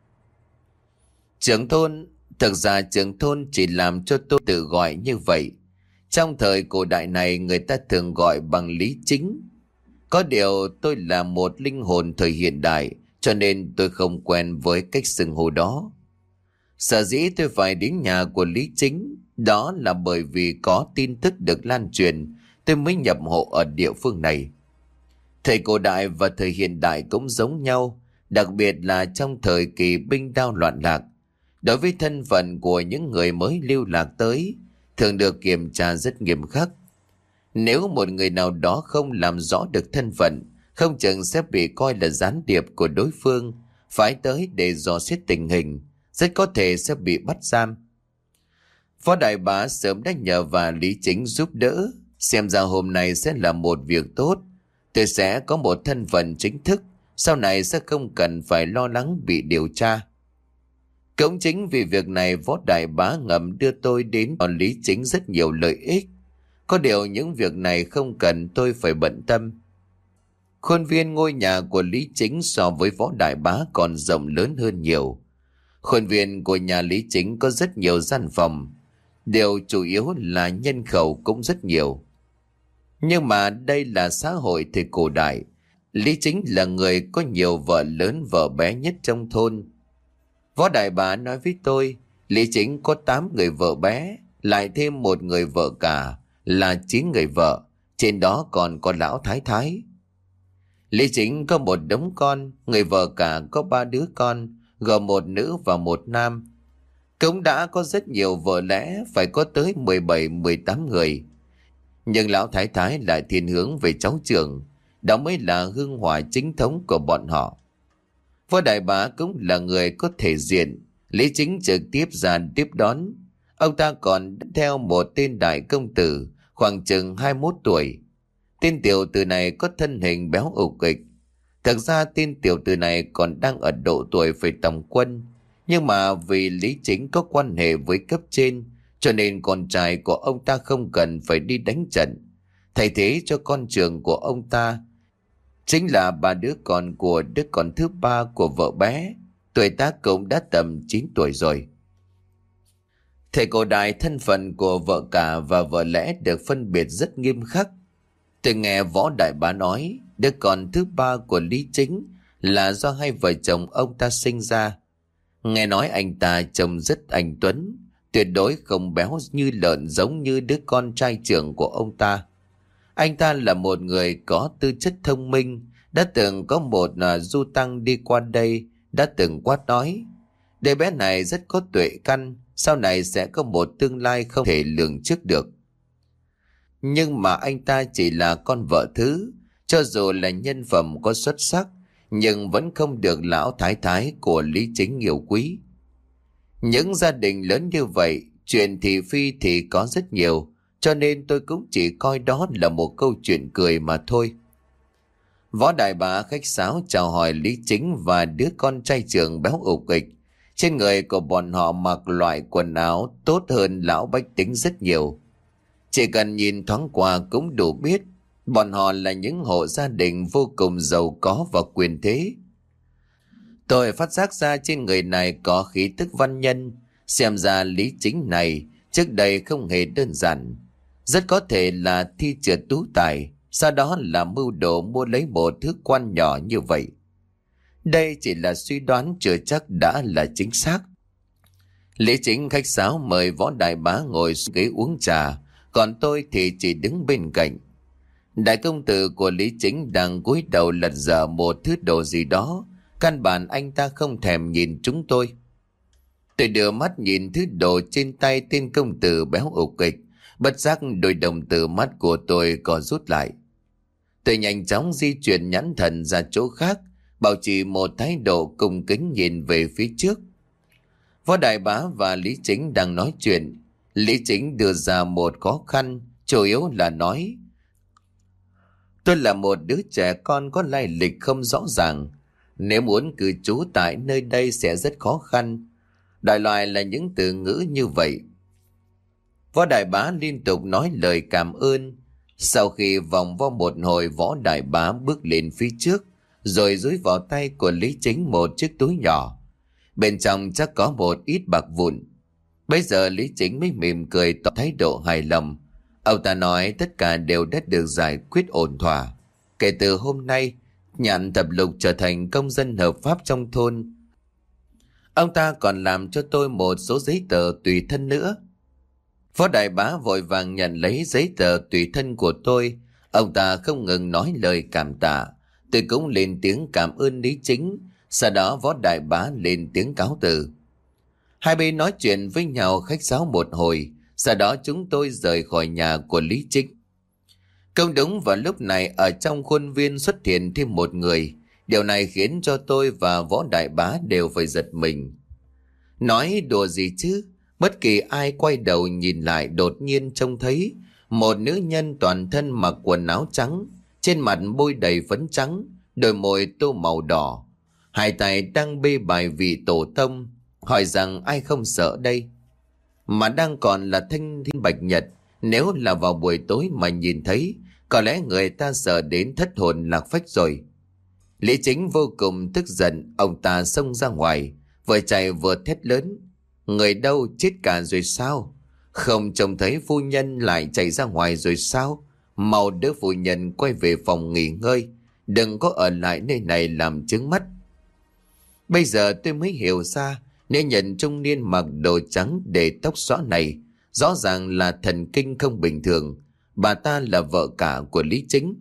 Trưởng thôn, thực ra trưởng thôn chỉ làm cho tôi tự gọi như vậy. Trong thời cổ đại này người ta thường gọi bằng lý chính. Có điều tôi là một linh hồn thời hiện đại, cho nên tôi không quen với cách xưng hô đó. Sở dĩ tôi phải đến nhà của lý chính, đó là bởi vì có tin tức được lan truyền, tôi mới nhập hộ ở địa phương này. Thời cổ đại và thời hiện đại cũng giống nhau, đặc biệt là trong thời kỳ binh đao loạn lạc. Đối với thân phận của những người mới lưu lạc tới, thường được kiểm tra rất nghiêm khắc. Nếu một người nào đó không làm rõ được thân phận, không chừng sẽ bị coi là gián điệp của đối phương, phải tới để dò xét tình hình, rất có thể sẽ bị bắt giam. Phó Đại Bá sớm đã nhờ và lý chính giúp đỡ, xem ra hôm nay sẽ là một việc tốt. Tôi sẽ có một thân phận chính thức, sau này sẽ không cần phải lo lắng bị điều tra. Cũng chính vì việc này Võ Đại Bá ngầm đưa tôi đến còn lý chính rất nhiều lợi ích. Có điều những việc này không cần tôi phải bận tâm. Khuôn viên ngôi nhà của Lý Chính so với Võ Đại Bá còn rộng lớn hơn nhiều. Khuôn viên của nhà Lý Chính có rất nhiều gian phòng, điều chủ yếu là nhân khẩu cũng rất nhiều. Nhưng mà đây là xã hội thời cổ đại, Lý Chính là người có nhiều vợ lớn vợ bé nhất trong thôn. Võ Đại Bá nói với tôi, Lý Chính có tám người vợ bé, lại thêm một người vợ cả, là chín người vợ, trên đó còn có lão thái thái. Lý Chính có một đống con, người vợ cả có ba đứa con, gồm một nữ và một nam. Cũng đã có rất nhiều vợ lẽ, phải có tới mười bảy mười tám người. Nhưng lão thái thái lại thiên hướng về cháu trưởng. Đó mới là hương hỏa chính thống của bọn họ. Võ Đại Bá cũng là người có thể diện. Lý Chính trực tiếp ra tiếp đón. Ông ta còn theo một tên đại công tử khoảng chừng hai mươi mốt tuổi. Tên tiểu tử này có thân hình béo ục ịch. Thực ra tên tiểu tử này còn đang ở độ tuổi phải tòng quân. Nhưng mà vì Lý Chính có quan hệ với cấp trên, cho nên con trai của ông ta không cần phải đi đánh trận. Thay thế cho con trưởng của ông ta chính là ba đứa con của đứa con thứ ba của vợ bé. Tuổi tác cũng đã tầm chín tuổi rồi. Thầy cổ đại thân phận của vợ cả và vợ lẽ được phân biệt rất nghiêm khắc. Tôi nghe Võ Đại Bá nói đứa con thứ ba của Lý Chính là do hai vợ chồng ông ta sinh ra. Nghe nói anh ta trông rất anh tuấn, tuyệt đối không béo như lợn giống như đứa con trai trưởng của ông ta. Anh ta là một người có tư chất thông minh, đã từng có một uh, du tăng đi qua đây đã từng quát nói: đứa bé này rất có tuệ căn, sau này sẽ có một tương lai không thể lường trước được. Nhưng mà anh ta chỉ là con vợ thứ, cho dù là nhân phẩm có xuất sắc, nhưng vẫn không được lão thái thái của Lý Chính yêu quý. Những gia đình lớn như vậy, chuyện thị phi thì có rất nhiều, cho nên tôi cũng chỉ coi đó là một câu chuyện cười mà thôi. Võ Đại Bá khách sáo chào hỏi Lý Chính và đứa con trai trưởng béo ục ịch. Trên người của bọn họ mặc loại quần áo tốt hơn lão bách tính rất nhiều. Chỉ cần nhìn thoáng qua cũng đủ biết bọn họ là những hộ gia đình vô cùng giàu có và quyền thế. Tôi phát giác ra trên người này có khí tức văn nhân, xem ra Lý Chính này trước đây không hề đơn giản. Rất có thể là thi trượt tú tài, sau đó là mưu đồ mua lấy một thứ quan nhỏ như vậy. Đây chỉ là suy đoán, chưa chắc đã là chính xác. Lý Chính khách sáo mời Võ Đại Bá ngồi xuống ghế uống trà, còn tôi thì chỉ đứng bên cạnh. Đại công tử của Lý Chính đang cúi đầu lật dở một thứ đồ gì đó, căn bản anh ta không thèm nhìn chúng tôi. Tôi đưa mắt nhìn thứ đồ trên tay tên công tử béo ục kịch, bất giác đôi đồng tử mắt của tôi có rút lại. Tôi nhanh chóng di chuyển nhãn thần ra chỗ khác, bảo trì một thái độ cung kính nhìn về phía trước. Võ Đại Bá và Lý Chính đang nói chuyện. Lý Chính đưa ra một khó khăn, chủ yếu là nói: tôi là một đứa trẻ con có lai lịch không rõ ràng, nếu muốn cư trú tại nơi đây sẽ rất khó khăn. Đại loại là những từ ngữ như vậy. Võ Đại Bá liên tục nói lời cảm ơn. Sau khi vòng vo một hồi, Võ Đại Bá bước lên phía trước, rồi dúi vào tay của Lý Chính một chiếc túi nhỏ. Bên trong chắc có một ít bạc vụn. Bây giờ Lý Chính mới mỉm cười tỏ thái độ hài lòng. Ông ta nói tất cả đều đã được giải quyết ổn thỏa. Kể từ hôm nay, Nhạn Thập Lục trở thành công dân hợp pháp trong thôn. Ông ta còn làm cho tôi một số giấy tờ tùy thân nữa. Phó Đại Bá vội vàng nhận lấy giấy tờ tùy thân của tôi. Ông ta không ngừng nói lời cảm tạ. Tôi cũng lên tiếng cảm ơn Lý Chính. Sau đó Võ Đại Bá lên tiếng cáo từ. Hai bên nói chuyện với nhau khách sáo một hồi. Sau đó chúng tôi rời khỏi nhà của Lý Chính. Không đúng vào lúc này, ở trong khuôn viên xuất hiện thêm một người. Điều này khiến cho tôi và Võ Đại Bá đều phải giật mình. Nói đùa gì chứ? Bất kỳ ai quay đầu nhìn lại đột nhiên trông thấy một nữ nhân toàn thân mặc quần áo trắng, trên mặt bôi đầy phấn trắng, đôi môi tô màu đỏ, hai tay đang bê bài vị tổ tông, hỏi rằng ai không sợ đây. Mà đang còn là thanh thiên bạch nhật, nếu là vào buổi tối mà nhìn thấy, có lẽ người ta sợ đến thất hồn lạc phách rồi. Lý Chính vô cùng tức giận, ông ta xông ra ngoài, vừa chạy vừa thét lớn: người đâu, chết cả rồi sao? Không trông thấy phu nhân lại chạy ra ngoài rồi sao? Mau đỡ phu nhân quay về phòng nghỉ ngơi, đừng có ở lại nơi này làm chứng mắt. Bây giờ tôi mới hiểu ra, nữ nhân trung niên mặc đồ trắng để tóc xõa này rõ ràng là thần kinh không bình thường. Bà ta là vợ cả của Lý Chính.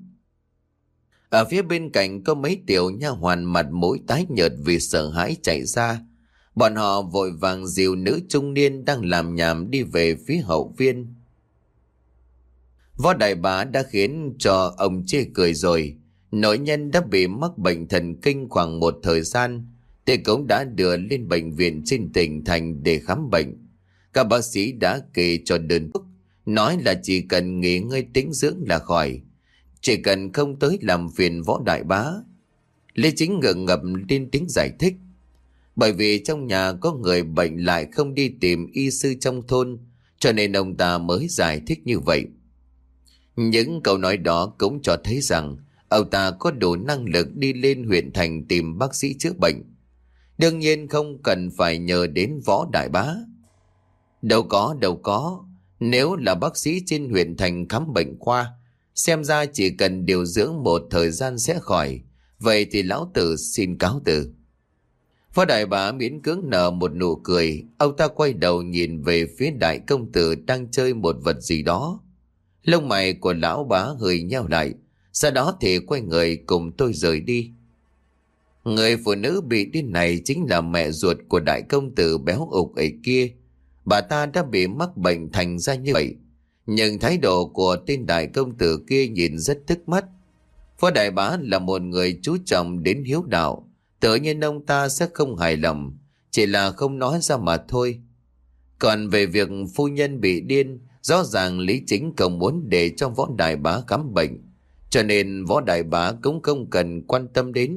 Ở phía bên cạnh có mấy tiểu nha hoàn mặt mũi tái nhợt vì sợ hãi chạy ra. Bọn họ vội vàng dìu nữ trung niên đang làm nhảm đi về phía hậu viên. Võ đại bá đã khiến cho ông chê cười rồi. Nội nhân đã bị mắc bệnh thần kinh khoảng một thời gian, thì cũng đã đưa lên bệnh viện trên tỉnh thành để khám bệnh. Các bác sĩ đã kê cho đơn thuốc, nói là chỉ cần nghỉ ngơi tĩnh dưỡng là khỏi, chỉ cần không tới làm phiền Võ đại bá. Lê Chính ngượng ngập lên tiếng giải thích. Bởi vì trong nhà có người bệnh lại không đi tìm y sư trong thôn, cho nên ông ta mới giải thích như vậy. Những câu nói đó cũng cho thấy rằng ông ta có đủ năng lực đi lên huyện thành tìm bác sĩ chữa bệnh. Đương nhiên không cần phải nhờ đến Võ đại bá. Đâu có, đâu có. Nếu là bác sĩ trên huyện thành khám bệnh khoa, xem ra chỉ cần điều dưỡng một thời gian sẽ khỏi. Vậy thì lão tử xin cáo từ. Võ đại bá miễn cưỡng nở một nụ cười. Ông ta quay đầu nhìn về phía đại công tử đang chơi một vật gì đó. Lông mày của lão bá hơi nheo lại. Sau đó thì quay người cùng tôi rời đi. Người phụ nữ bị điên này chính là mẹ ruột của đại công tử béo ục ấy kia. Bà ta đã bị mắc bệnh thành ra như vậy. Nhưng thái độ của tên đại công tử kia nhìn rất thức mắt. Võ đại bá là một người chú trọng đến hiếu đạo, tự nhiên ông ta sẽ không hài lòng, chỉ là không nói ra mà thôi. Còn về việc phu nhân bị điên, rõ ràng Lý Chính không muốn để cho Võ đại bá khám bệnh, cho nên Võ đại bá cũng không cần quan tâm đến.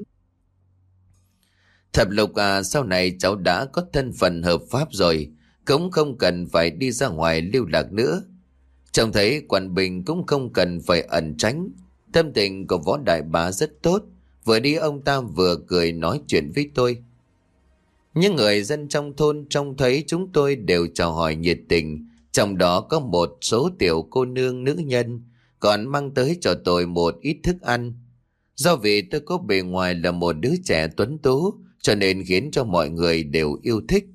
Thập Lục à, sau này cháu đã có thân phận hợp pháp rồi, cũng không cần phải đi ra ngoài lưu lạc nữa. Trông thấy Quản Bình cũng không cần phải ẩn tránh. Tâm tình của Võ đại bá rất tốt, vừa đi ông ta vừa cười nói chuyện với tôi. Những người dân trong thôn trông thấy chúng tôi đều chào hỏi nhiệt tình, trong đó có một số tiểu cô nương nữ nhân còn mang tới cho tôi một ít thức ăn. Do vì tôi có bề ngoài là một đứa trẻ tuấn tú, cho nên khiến cho mọi người đều yêu thích.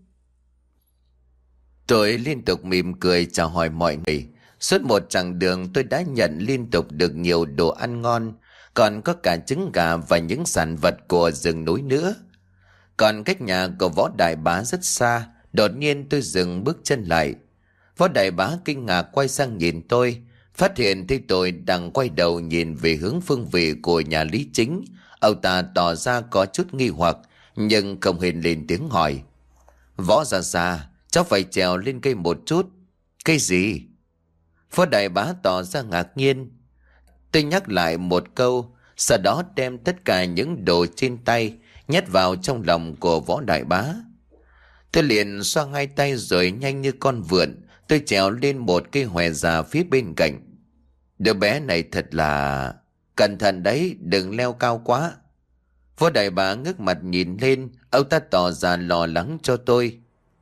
Tôi liên tục mỉm cười chào hỏi mọi người. Suốt một chặng đường tôi đã nhận liên tục được nhiều đồ ăn ngon, còn có cả trứng gà và những sản vật của rừng núi nữa. Còn cách nhà của Võ đại bá rất xa, đột nhiên tôi dừng bước chân lại. Võ đại bá kinh ngạc quay sang nhìn tôi, phát hiện thấy tôi đang quay đầu nhìn về hướng phương vị của nhà Lý Chính. Ông ta tỏ ra có chút nghi hoặc, nhưng không hề lên tiếng hỏi. Võ ra xa, cháu phải trèo lên cây một chút. Cây gì? Võ đại bá tỏ ra ngạc nhiên. Tôi nhắc lại một câu, sau đó đem tất cả những đồ trên tay nhét vào trong lòng của Võ đại bá. Tôi liền xoa hai tay rồi nhanh như con vượn, tôi trèo lên một cây hòe già phía bên cạnh. Đứa bé này thật là... Cẩn thận đấy, đừng leo cao quá. Võ đại bá ngước mặt nhìn lên, ông ta tỏ ra lo lắng cho tôi.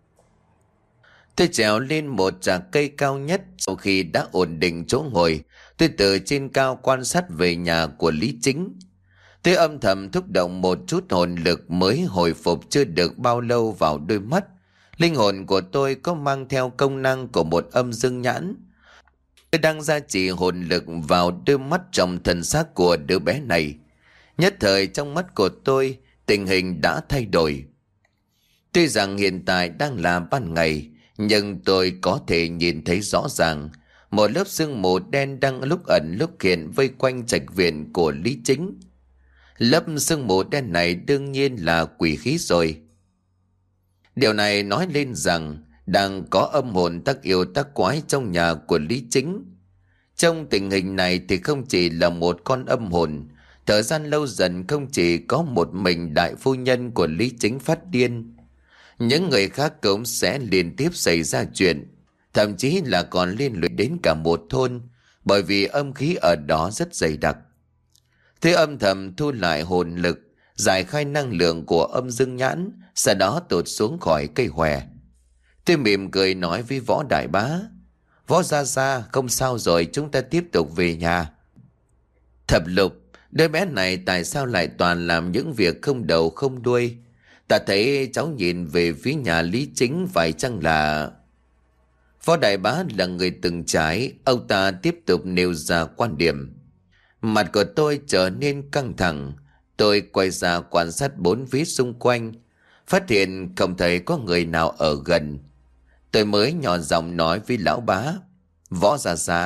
Tôi trèo lên một chạc cây cao nhất. Sau khi đã ổn định chỗ ngồi, tôi từ trên cao quan sát về nhà của Lý Chính. Tôi âm thầm thúc động một chút hồn lực mới hồi phục chưa được bao lâu vào đôi mắt. Linh hồn của tôi có mang theo công năng của một âm dương nhãn. Tôi đang gia trì hồn lực vào đôi mắt trong thân xác của đứa bé này. Nhất thời trong mắt của tôi, tình hình đã thay đổi. Tuy rằng hiện tại đang là ban ngày, nhưng tôi có thể nhìn thấy rõ ràng một lớp sương mù đen đang lúc ẩn lúc hiện vây quanh trạch viện của Lý Chính. Lớp sương mù đen này đương nhiên là quỷ khí rồi. Điều này nói lên rằng đang có âm hồn tác yêu tác quái trong nhà của Lý Chính. Trong tình hình này thì không chỉ là một con âm hồn, thời gian lâu dần không chỉ có một mình đại phu nhân của Lý Chính phát điên. Những người khác cũng sẽ liên tiếp xảy ra chuyện, thậm chí là còn liên lụy đến cả một thôn, bởi vì âm khí ở đó rất dày đặc. Thế âm thầm thu lại hồn lực, giải khai năng lượng của âm dương nhãn, sau đó tụt xuống khỏi cây hòe. Tôi mỉm cười nói với Võ đại bá: Võ gia gia, không sao rồi, chúng ta tiếp tục về nhà. Thập Lục, đứa bé này tại sao lại toàn làm những việc không đầu không đuôi? Ta thấy cháu nhìn về phía nhà Lý Chính phải chăng là... Võ đại bá là người từng trải, ông ta tiếp tục nêu ra quan điểm. Mặt của tôi trở nên căng thẳng. Tôi quay ra quan sát bốn phía xung quanh, phát hiện không thấy có người nào ở gần. Tôi mới nhỏ giọng nói với lão bá: Võ gia gia,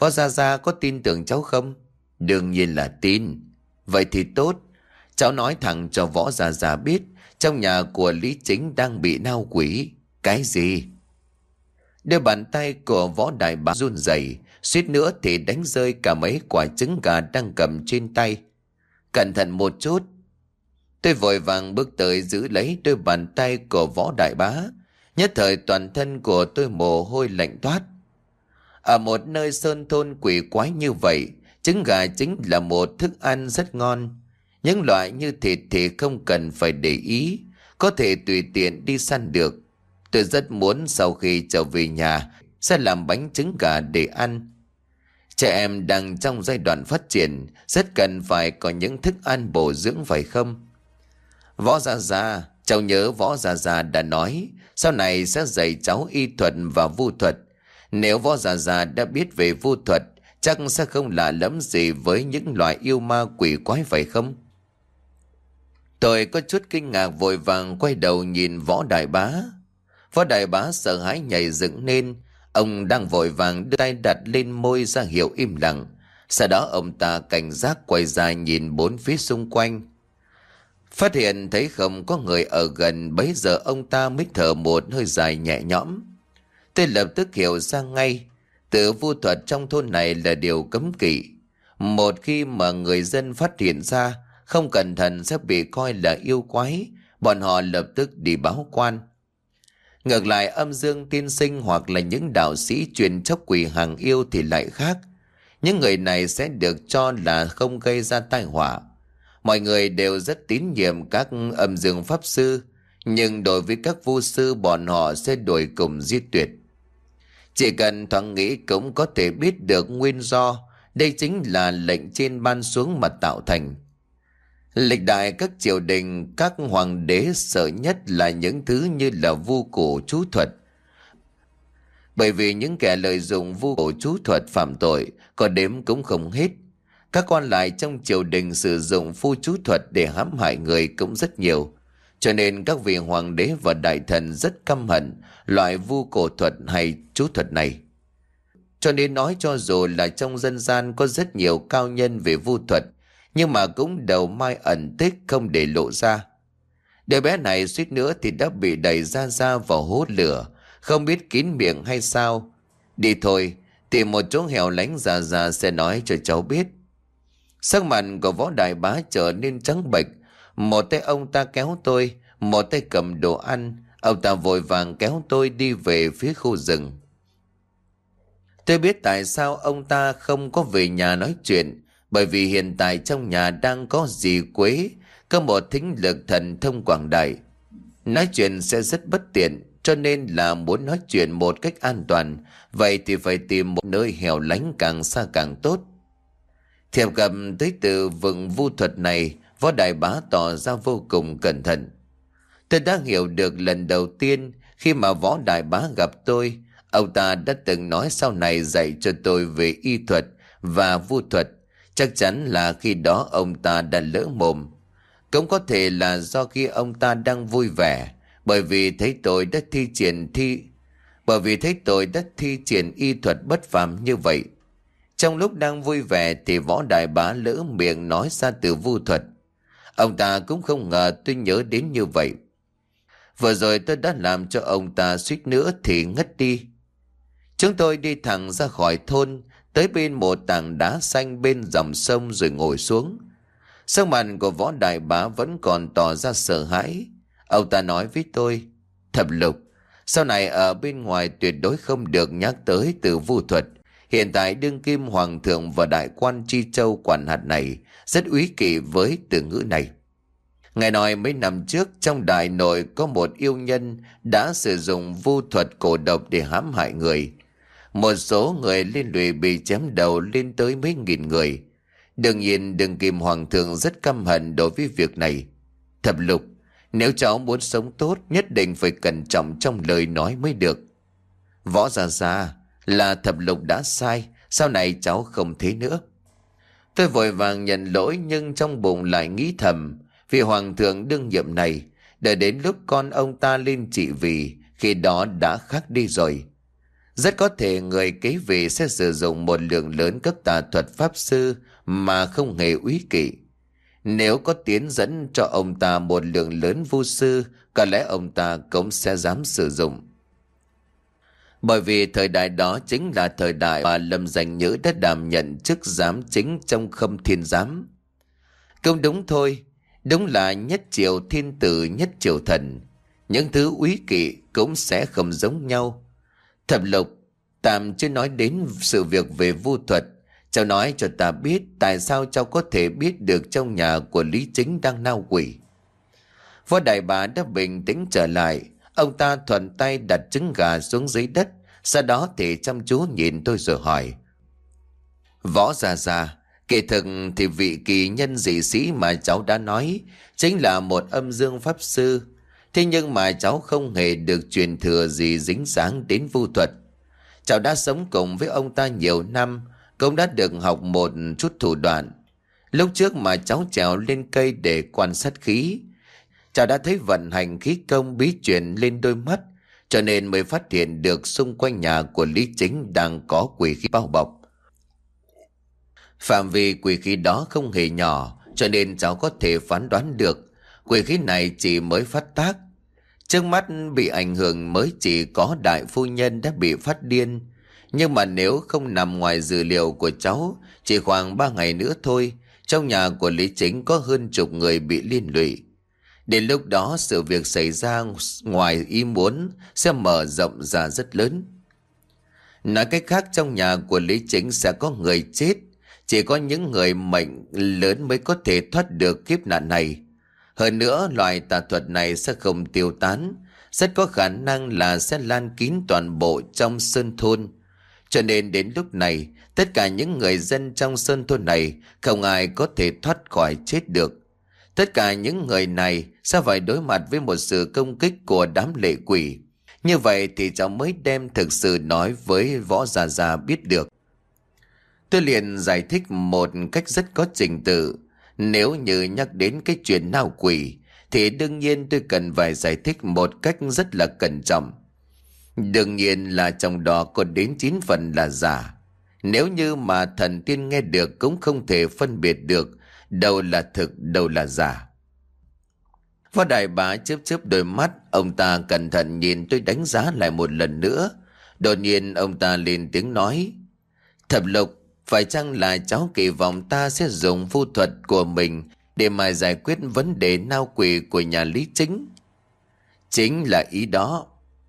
Võ Gia Gia có tin tưởng cháu không? Đương nhiên là tin. Vậy thì tốt. Cháu nói thẳng cho Võ Gia Gia biết trong nhà của Lý Chính đang bị nao quỷ. Cái gì? Đôi bàn tay của Võ Đại Bá run rẩy, suýt nữa thì đánh rơi cả mấy quả trứng gà đang cầm trên tay. Cẩn thận một chút. Tôi vội vàng bước tới giữ lấy đôi bàn tay của Võ Đại Bá. Nhất thời toàn thân của tôi mồ hôi lạnh toát. Ở một nơi sơn thôn quỷ quái như vậy, trứng gà chính là một thức ăn rất ngon. Những loại như thịt thì không cần phải để ý, có thể tùy tiện đi săn được. Tôi rất muốn sau khi trở về nhà sẽ làm bánh trứng gà để ăn. Trẻ em đang trong giai đoạn phát triển, rất cần phải có những thức ăn bổ dưỡng phải không? Võ Gia Gia, cháu nhớ Võ Gia Gia đã nói sau này sẽ dạy cháu y thuật và vu thuật. Nếu Võ Gia Gia đã biết về vu thuật, chắc sẽ không lạ lẫm gì với những loại yêu ma quỷ quái phải không? Tôi có chút kinh ngạc vội vàng quay đầu nhìn Võ Đại Bá. Võ Đại Bá sợ hãi nhảy dựng lên. Ông đang vội vàng đưa tay đặt lên môi ra hiệu im lặng. Sau đó ông ta cảnh giác quay ra nhìn bốn phía xung quanh. Phát hiện thấy không có người ở gần, bấy giờ ông ta mới thở một hơi dài nhẹ nhõm. Tôi lập tức hiểu ra ngay, tự vu thuật trong thôn này là điều cấm kỵ. Một khi mà người dân phát hiện ra, không cẩn thận sẽ bị coi là yêu quái, bọn họ lập tức đi báo quan. Ngược lại âm dương tiên sinh hoặc là những đạo sĩ truyền chốc quỷ hàng yêu thì lại khác. Những người này sẽ được cho là không gây ra tai họa. Mọi người đều rất tín nhiệm các âm dương pháp sư, nhưng đối với các vu sư bọn họ sẽ đuổi cùng giết tuyệt. Chỉ cần thoáng nghĩ cũng có thể biết được nguyên do, đây chính là lệnh trên ban xuống mà tạo thành. Lịch đại các triều đình, các hoàng đế sợ nhất là những thứ như là vu cổ chú thuật. Bởi vì những kẻ lợi dụng vu cổ chú thuật phạm tội có đếm cũng không hết. Các quan lại trong triều đình sử dụng phu chú thuật để hãm hại người cũng rất nhiều. Cho nên các vị hoàng đế và đại thần rất căm hận loại vu cổ thuật hay chú thuật này. Cho nên nói cho dù là trong dân gian có rất nhiều cao nhân về vu thuật, nhưng mà cũng đầu mai ẩn tích không để lộ ra. Đứa bé này suýt nữa thì đã bị đẩy ra ra vào hố lửa, không biết kín miệng hay sao. Đi thôi, tìm một chỗ hẻo lánh già già sẽ nói cho cháu biết. Sắc mặt của Võ Đại Bá trở nên trắng bệch. Một tay ông ta kéo tôi, một tay cầm đồ ăn. Ông ta vội vàng kéo tôi đi về phía khu rừng. Tôi biết tại sao ông ta không có về nhà nói chuyện. Bởi vì hiện tại trong nhà đang có dì Quế, có một thính lực thần thông quảng đại. Nói chuyện sẽ rất bất tiện, cho nên là muốn nói chuyện một cách an toàn. Vậy thì phải tìm một nơi hẻo lánh càng xa càng tốt. Thiệp cầm tới từ vựng vu thuật này, Võ Đại Bá tỏ ra vô cùng cẩn thận. Tôi đã hiểu được lần đầu tiên khi mà Võ Đại Bá gặp tôi, ông ta đã từng nói sau này dạy cho tôi về y thuật và vu thuật. Chắc chắn là khi đó ông ta đã lỡ mồm. Cũng có thể là do khi ông ta đang vui vẻ, bởi vì thấy tôi đã thi triển thi, bởi vì thấy tôi đã thi triển y thuật bất phàm như vậy. Trong lúc đang vui vẻ thì Võ Đại Bá lỡ miệng nói ra từ vu thuật. Ông ta cũng không ngờ tôi nhớ đến như vậy. Vừa rồi tôi đã làm cho ông ta suýt nữa thì ngất đi. Chúng tôi đi thẳng ra khỏi thôn, tới bên một tảng đá xanh bên dòng sông rồi ngồi xuống. Sắc mặt của Võ Đại Bá vẫn còn tỏ ra sợ hãi. Ông ta nói với tôi, Thập Lục, sau này ở bên ngoài tuyệt đối không được nhắc tới từ vu thuật. Hiện tại đương kim hoàng thượng và đại quan Chi Châu quản hạt này rất úy kỵ với từ ngữ này. Ngài nói mấy năm trước trong đại nội có một yêu nhân đã sử dụng vu thuật cổ độc để hãm hại người. Một số người liên lụy bị chém đầu lên tới mấy nghìn người. Đương nhiên đương kim hoàng thượng rất căm hận đối với việc này. Thập Lục, nếu cháu muốn sống tốt nhất định phải cẩn trọng trong lời nói mới được. Võ Gia Gia, là Thập Lục đã sai, sau này cháu không thế nữa. Tôi vội vàng nhận lỗi nhưng trong bụng lại nghĩ thầm, vì hoàng thượng đương nhiệm này, đợi đến lúc con ông ta lên trị vì, khi đó đã khác đi rồi. Rất có thể người kế vị sẽ sử dụng một lượng lớn các tà thuật pháp sư mà không hề úy kỵ. Nếu có tiến dẫn cho ông ta một lượng lớn vu sư, có lẽ ông ta cũng sẽ dám sử dụng. Bởi vì thời đại đó chính là thời đại mà Lâm Danh Nhữ đã đảm nhận chức giám chính trong Khâm Thiên Giám. Cũng đúng thôi, đúng là nhất triều thiên tử nhất triều thần, những thứ úy kỵ cũng sẽ không giống nhau. Thẩm Lục, tạm chưa nói đến sự việc về vu thuật, cháu nói cho ta biết tại sao cháu có thể biết được trong nhà của Lý Chính đang nao quỷ. Võ Đại Bá đã bình tĩnh trở lại, ông ta thuận tay đặt trứng gà xuống dưới đất, sau đó thì chăm chú nhìn tôi rồi hỏi: Võ Gia Gia, kỳ thực thì vị kỳ nhân dị sĩ mà cháu đã nói chính là một âm dương pháp sư. Thế nhưng mà cháu không hề được truyền thừa gì dính dáng đến vu thuật. Cháu đã sống cùng với ông ta nhiều năm, cũng đã được học một chút thủ đoạn. Lúc trước mà cháu trèo lên cây để quan sát khí, cháu đã thấy vận hành khí công bí truyền lên đôi mắt, cho nên mới phát hiện được xung quanh nhà của Lý Chính đang có quỷ khí bao bọc. Phạm vi quỷ khí đó không hề nhỏ, cho nên cháu có thể phán đoán được quỷ khí này chỉ mới phát tác. Trước mắt bị ảnh hưởng mới chỉ có đại phu nhân đã bị phát điên. Nhưng mà nếu không nằm ngoài dữ liệu của cháu, chỉ khoảng ba ngày nữa thôi, trong nhà của Lý Chính có hơn chục người bị liên lụy. Đến lúc đó sự việc xảy ra ngoài ý muốn sẽ mở rộng ra rất lớn. Nói cách khác, trong nhà của Lý Chính sẽ có người chết. Chỉ có những người mệnh lớn mới có thể thoát được kiếp nạn này. Hơn nữa, loại tà thuật này sẽ không tiêu tán, rất có khả năng là sẽ lan kín toàn bộ trong sơn thôn. Cho nên đến lúc này, tất cả những người dân trong sơn thôn này không ai có thể thoát khỏi chết được. Tất cả những người này sẽ phải đối mặt với một sự công kích của đám lệ quỷ. Như vậy thì cháu mới đem thực sự nói với Võ Gia Gia biết được. Tôi liền giải thích một cách rất có trình tự. Nếu như nhắc đến cái chuyện nào quỷ, thì đương nhiên tôi cần phải giải thích một cách rất là cẩn trọng. Đương nhiên là trong đó có đến chín phần là giả. Nếu như mà thần tiên nghe được cũng không thể phân biệt được đâu là thực, đâu là giả. Võ Đại Bá chớp chớp đôi mắt, ông ta cẩn thận nhìn tôi đánh giá lại một lần nữa. Đột nhiên ông ta lên tiếng nói: Thẩm Lục, phải chăng là cháu kỳ vọng ta sẽ dùng vu thuật của mình để mà giải quyết vấn đề nao quỷ của nhà Lý Chính? Chính là ý đó.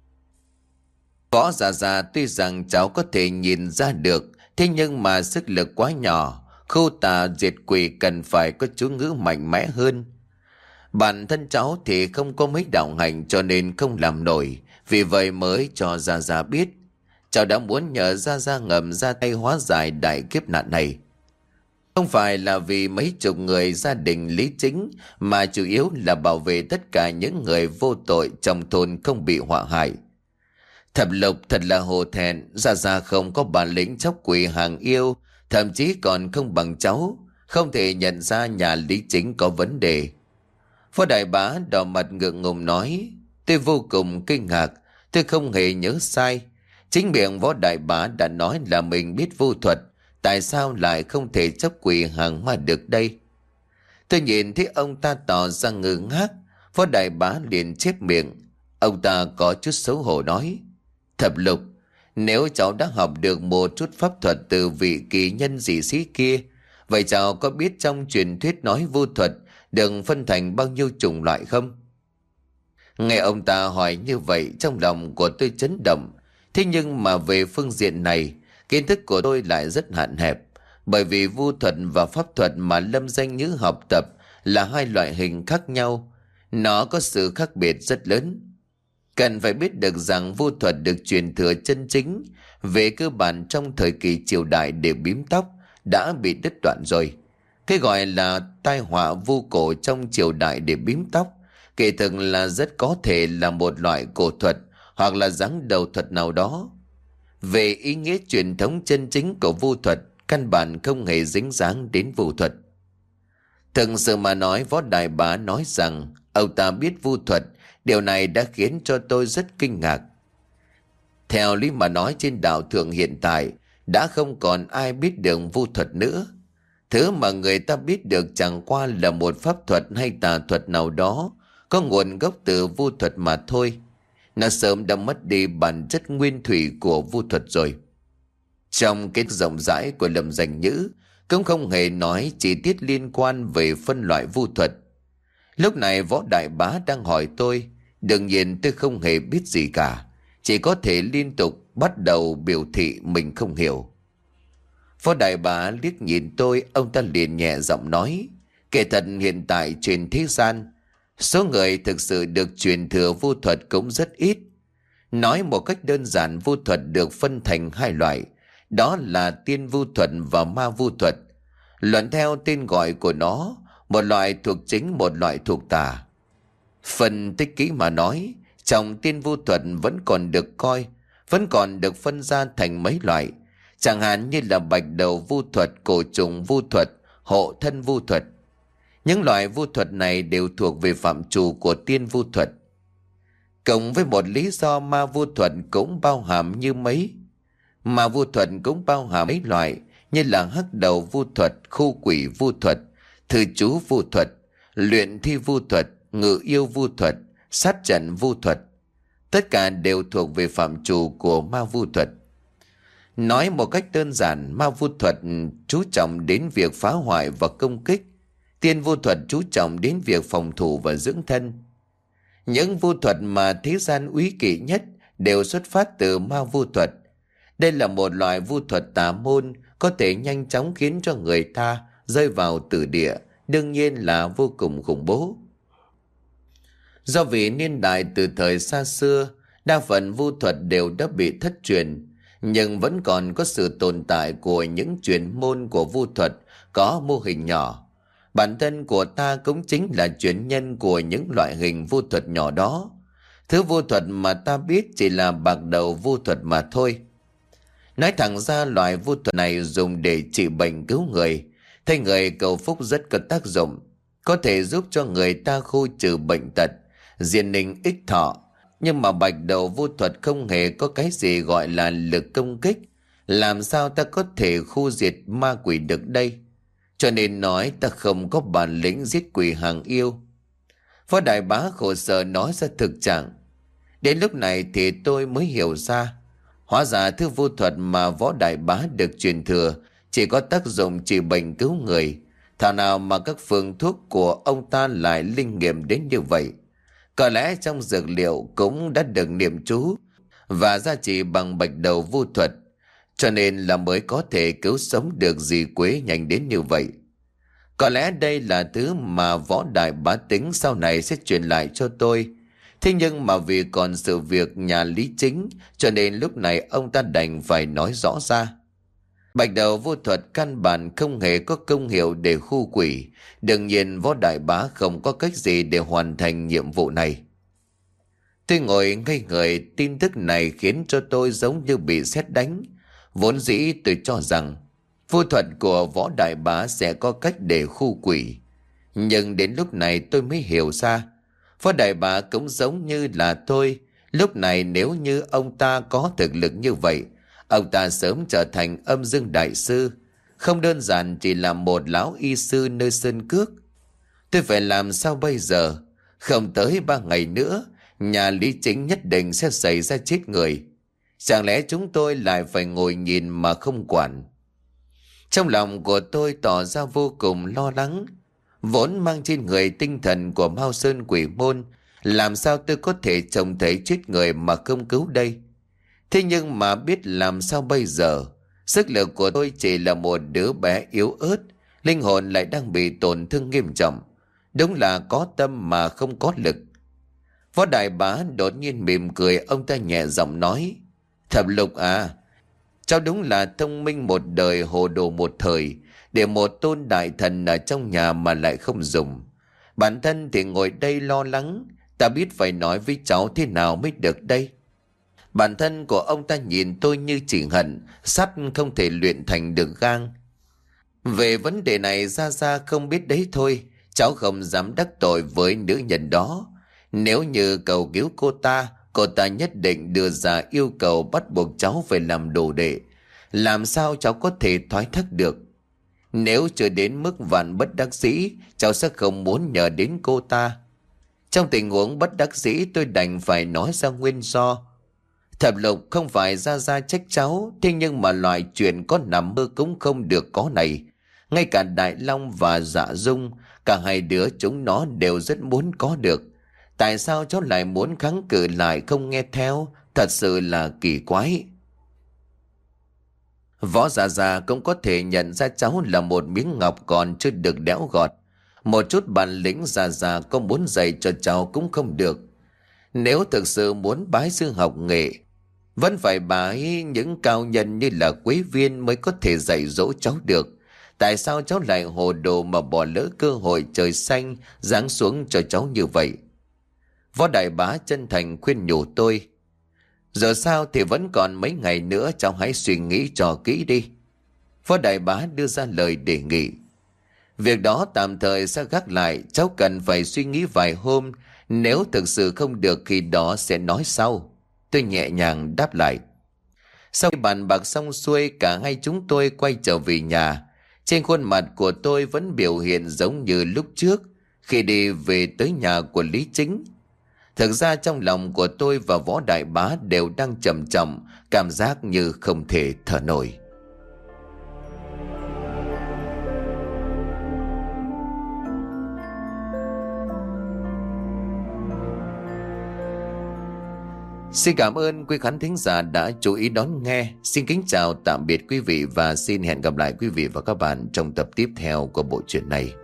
Võ Gia Gia, tuy rằng cháu có thể nhìn ra được, thế nhưng mà sức lực quá nhỏ, khâu tà diệt quỷ cần phải có chú ngữ mạnh mẽ hơn. Bản thân cháu thì không có mấy đạo hành cho nên không làm nổi, vì vậy mới cho Gia Gia biết. Cháu đã muốn nhờ Gia Gia ngầm ra tay hóa giải đại kiếp nạn này. Không phải là vì mấy chục người gia đình Lý Chính, mà chủ yếu là bảo vệ tất cả những người vô tội trong thôn không bị họa hại. Thẩm Lục thật là hổ thẹn, Gia Gia không có bản lĩnh chóc quỷ hàng yêu, thậm chí còn không bằng cháu, không thể nhận ra nhà Lý Chính có vấn đề. Phó Đại Bá đỏ mặt ngượng ngùng nói: Tôi vô cùng kinh ngạc, tôi không hề nhớ sai. Chính miệng Võ Đại Bá đã nói là mình biết vu thuật, tại sao lại không thể chấp quỷ hàng ma được đây? Tôi nhìn thấy ông ta tỏ ra ngơ ngác. Võ Đại Bá liền chép miệng. Ông ta có chút xấu hổ nói: Thẩm Lục, nếu cháu đã học được một chút pháp thuật từ vị kỳ nhân dị sĩ kia, vậy cháu có biết trong truyền thuyết nói vu thuật được phân thành bao nhiêu chủng loại không? Nghe ông ta hỏi như vậy, trong lòng của tôi chấn động. Thế nhưng mà về phương diện này, kiến thức của tôi lại rất hạn hẹp, bởi vì vu thuật và pháp thuật mà Lâm Danh Nhữ học tập là hai loại hình khác nhau. Nó có sự khác biệt rất lớn. Cần phải biết được rằng vu thuật được truyền thừa chân chính về cơ bản trong thời kỳ triều đại để bím tóc đã bị đứt đoạn rồi. Cái gọi là tai họa vu cổ trong triều đại để bím tóc kỳ thực là rất có thể là một loại cổ thuật hoặc là dáng đầu thuật nào đó. Về ý nghĩa truyền thống chân chính của vu thuật, căn bản không hề dính dáng đến vu thuật. Thực sự mà nói, Võ Đại Bá nói rằng ông ta biết vu thuật, điều này đã khiến cho tôi rất kinh ngạc. Theo lý mà nói, trên đạo thượng hiện tại đã không còn ai biết được vu thuật nữa. Thứ mà người ta biết được chẳng qua là một pháp thuật hay tà thuật nào đó có nguồn gốc từ vu thuật mà thôi. Nó sớm đã mất đi bản chất nguyên thủy của vu thuật rồi. Trong cái rộng rãi của Lâm Danh Nhữ cũng không hề nói chi tiết liên quan về phân loại vu thuật. Lúc này Võ Đại Bá đang hỏi tôi, đương nhiên tôi không hề biết gì cả, chỉ có thể liên tục bắt đầu biểu thị mình không hiểu. Võ Đại Bá liếc nhìn tôi, ông ta liền nhẹ giọng nói, kể thật hiện tại trên thế gian, số người thực sự được truyền thừa vu thuật cũng rất ít. Nói một cách đơn giản, vu thuật được phân thành hai loại, đó là tiên vu thuật và ma vu thuật. Luận theo tên gọi của nó, một loại thuộc chính, một loại thuộc tà. Phân tích kỹ mà nói, trong tiên vu thuật vẫn còn được coi, vẫn còn được phân ra thành mấy loại, chẳng hạn như là bạch đầu vu thuật, cổ trùng vu thuật, hộ thân vu thuật. Những loại vu thuật này đều thuộc về phạm trù của tiên vu thuật. Cộng với một lý do, ma vu thuật cũng bao hàm như mấy. Ma vu thuật cũng bao hàm mấy loại như là hắc đầu vu thuật, khu quỷ vu thuật, thư chú vu thuật, luyện thi vu thuật, ngự yêu vu thuật, sát trận vu thuật. Tất cả đều thuộc về phạm trù của ma vu thuật. Nói một cách đơn giản, ma vu thuật chú trọng đến việc phá hoại và công kích. Tiên vu thuật chú trọng đến việc phòng thủ và dưỡng thân. Những vu thuật mà thế gian úy kỵ nhất đều xuất phát từ ma vu thuật. Đây là một loại vu thuật tà môn, có thể nhanh chóng khiến cho người ta rơi vào tử địa, đương nhiên là vô cùng khủng bố. Do vì niên đại từ thời xa xưa, đa phần vu thuật đều đã bị thất truyền, nhưng vẫn còn có sự tồn tại của những truyền môn của vu thuật có mô hình nhỏ. Bản thân của ta cũng chính là truyền nhân của những loại hình vu thuật nhỏ đó. Thứ vu thuật mà ta biết chỉ là bạc đầu vu thuật mà thôi. Nói thẳng ra, loại vu thuật này dùng để trị bệnh cứu người, thay người cầu phúc rất có tác dụng, có thể giúp cho người ta khu trừ bệnh tật, diên ninh ích thọ. Nhưng mà bạch đầu vu thuật không hề có cái gì gọi là lực công kích, làm sao ta có thể khu diệt ma quỷ được đây? Cho nên nói ta không có bản lĩnh giết quỷ hàng yêu. Phó Đại Bá khổ sở nói ra thực trạng. Đến lúc này thì tôi mới hiểu ra, hóa ra thứ vu thuật mà Võ Đại Bá được truyền thừa chỉ có tác dụng trị bệnh cứu người. Thảo nào mà các phương thuốc của ông ta lại linh nghiệm đến như vậy. Có lẽ trong dược liệu cũng đã được niệm chú và gia trì bằng bạch đầu vu thuật, cho nên là mới có thể cứu sống được dì Quế nhanh đến như vậy. Có lẽ đây là thứ mà Võ Đại Bá tính sau này sẽ truyền lại cho tôi. Thế nhưng mà vì còn sự việc nhà Lý Chính, cho nên lúc này ông ta đành phải nói rõ ra. Bạch đầu vô thuật căn bản không hề có công hiệu để khu quỷ. Đương nhiên Võ Đại Bá không có cách gì để hoàn thành nhiệm vụ này. Tôi ngồi ngây người, tin tức này khiến cho tôi giống như bị sét đánh. Vốn dĩ tôi cho rằng vô thuật của Võ Đại Bá sẽ có cách để khu quỷ. Nhưng đến lúc này tôi mới hiểu ra, Võ Đại Bá cũng giống như là tôi. Lúc này nếu như ông ta có thực lực như vậy, ông ta sớm trở thành âm dương đại sư, không đơn giản chỉ là một lão y sư nơi sơn cước. Tôi phải làm sao bây giờ? Không tới ba ngày nữa, nhà Lý Chính nhất định sẽ xảy ra chết người. Chẳng lẽ chúng tôi lại phải ngồi nhìn mà không quản? Trong lòng của tôi tỏ ra vô cùng lo lắng. Vốn mang trên người tinh thần của Mao Sơn Quỷ Môn, làm sao tôi có thể trông thấy chết người mà không cứu đây? Thế nhưng mà biết làm sao bây giờ? Sức lực của tôi chỉ là một đứa bé yếu ớt, linh hồn lại đang bị tổn thương nghiêm trọng. Đúng là có tâm mà không có lực. Võ Đại Bá đột nhiên mỉm cười, ông ta nhẹ giọng nói: Thẩm Lục à, cháu đúng là thông minh một đời, hồ đồ một thời. Để một tôn đại thần ở trong nhà mà lại không dùng. Bản thân thì ngồi đây lo lắng, ta biết phải nói với cháu thế nào mới được đây. Bản thân của ông ta nhìn tôi như chỉ hận sắt không thể luyện thành được gang. Về vấn đề này ra ra không biết đấy thôi, cháu không dám đắc tội với nữ nhân đó. Nếu như cầu cứu cô ta Cô ta nhất định đưa ra yêu cầu bắt buộc cháu phải làm đồ đệ. Làm sao cháu có thể thoái thác được? Nếu chưa đến mức vạn bất đắc dĩ, cháu sẽ không muốn nhờ đến cô ta. Trong tình huống bất đắc dĩ, tôi đành phải nói ra nguyên do. Thẩm Lục không phải ra ra trách cháu, thế nhưng mà loại chuyện có nằm mơ cũng không được có này. Ngay cả Đại Long và Dạ Dung, cả hai đứa chúng nó đều rất muốn có được. Tại sao cháu lại muốn kháng cự lại không nghe theo? Thật sự là kỳ quái. Võ Dạ Dạ cũng có thể nhận ra cháu là một miếng ngọc còn chưa được đẽo gọt. Một chút bản lĩnh Dạ Dạ có muốn dạy cho cháu cũng không được. Nếu thực sự muốn bái sư học nghệ, vẫn phải bái những cao nhân như là Quế Viên mới có thể dạy dỗ cháu được. Tại sao cháu lại hồ đồ mà bỏ lỡ cơ hội trời xanh giáng xuống cho cháu như vậy? Võ Đại Bá chân thành khuyên nhủ tôi. Giờ sao thì vẫn còn mấy ngày nữa, cháu hãy suy nghĩ cho kỹ đi. Võ Đại Bá đưa ra lời đề nghị. Việc đó tạm thời sẽ gác lại, cháu cần phải suy nghĩ vài hôm. Nếu thực sự không được khi đó sẽ nói sau. Tôi nhẹ nhàng đáp lại. Sau khi bàn bạc xong xuôi, cả hai chúng tôi quay trở về nhà. Trên khuôn mặt của tôi vẫn biểu hiện giống như lúc trước khi đi về tới nhà của Lý Chính. Thực ra trong lòng của tôi và Võ Đại Bá đều đang trầm trọng, cảm giác như không thể thở nổi. Xin cảm ơn quý khán thính giả đã chú ý đón nghe. Xin kính chào tạm biệt quý vị và xin hẹn gặp lại quý vị và các bạn trong tập tiếp theo của bộ truyện này.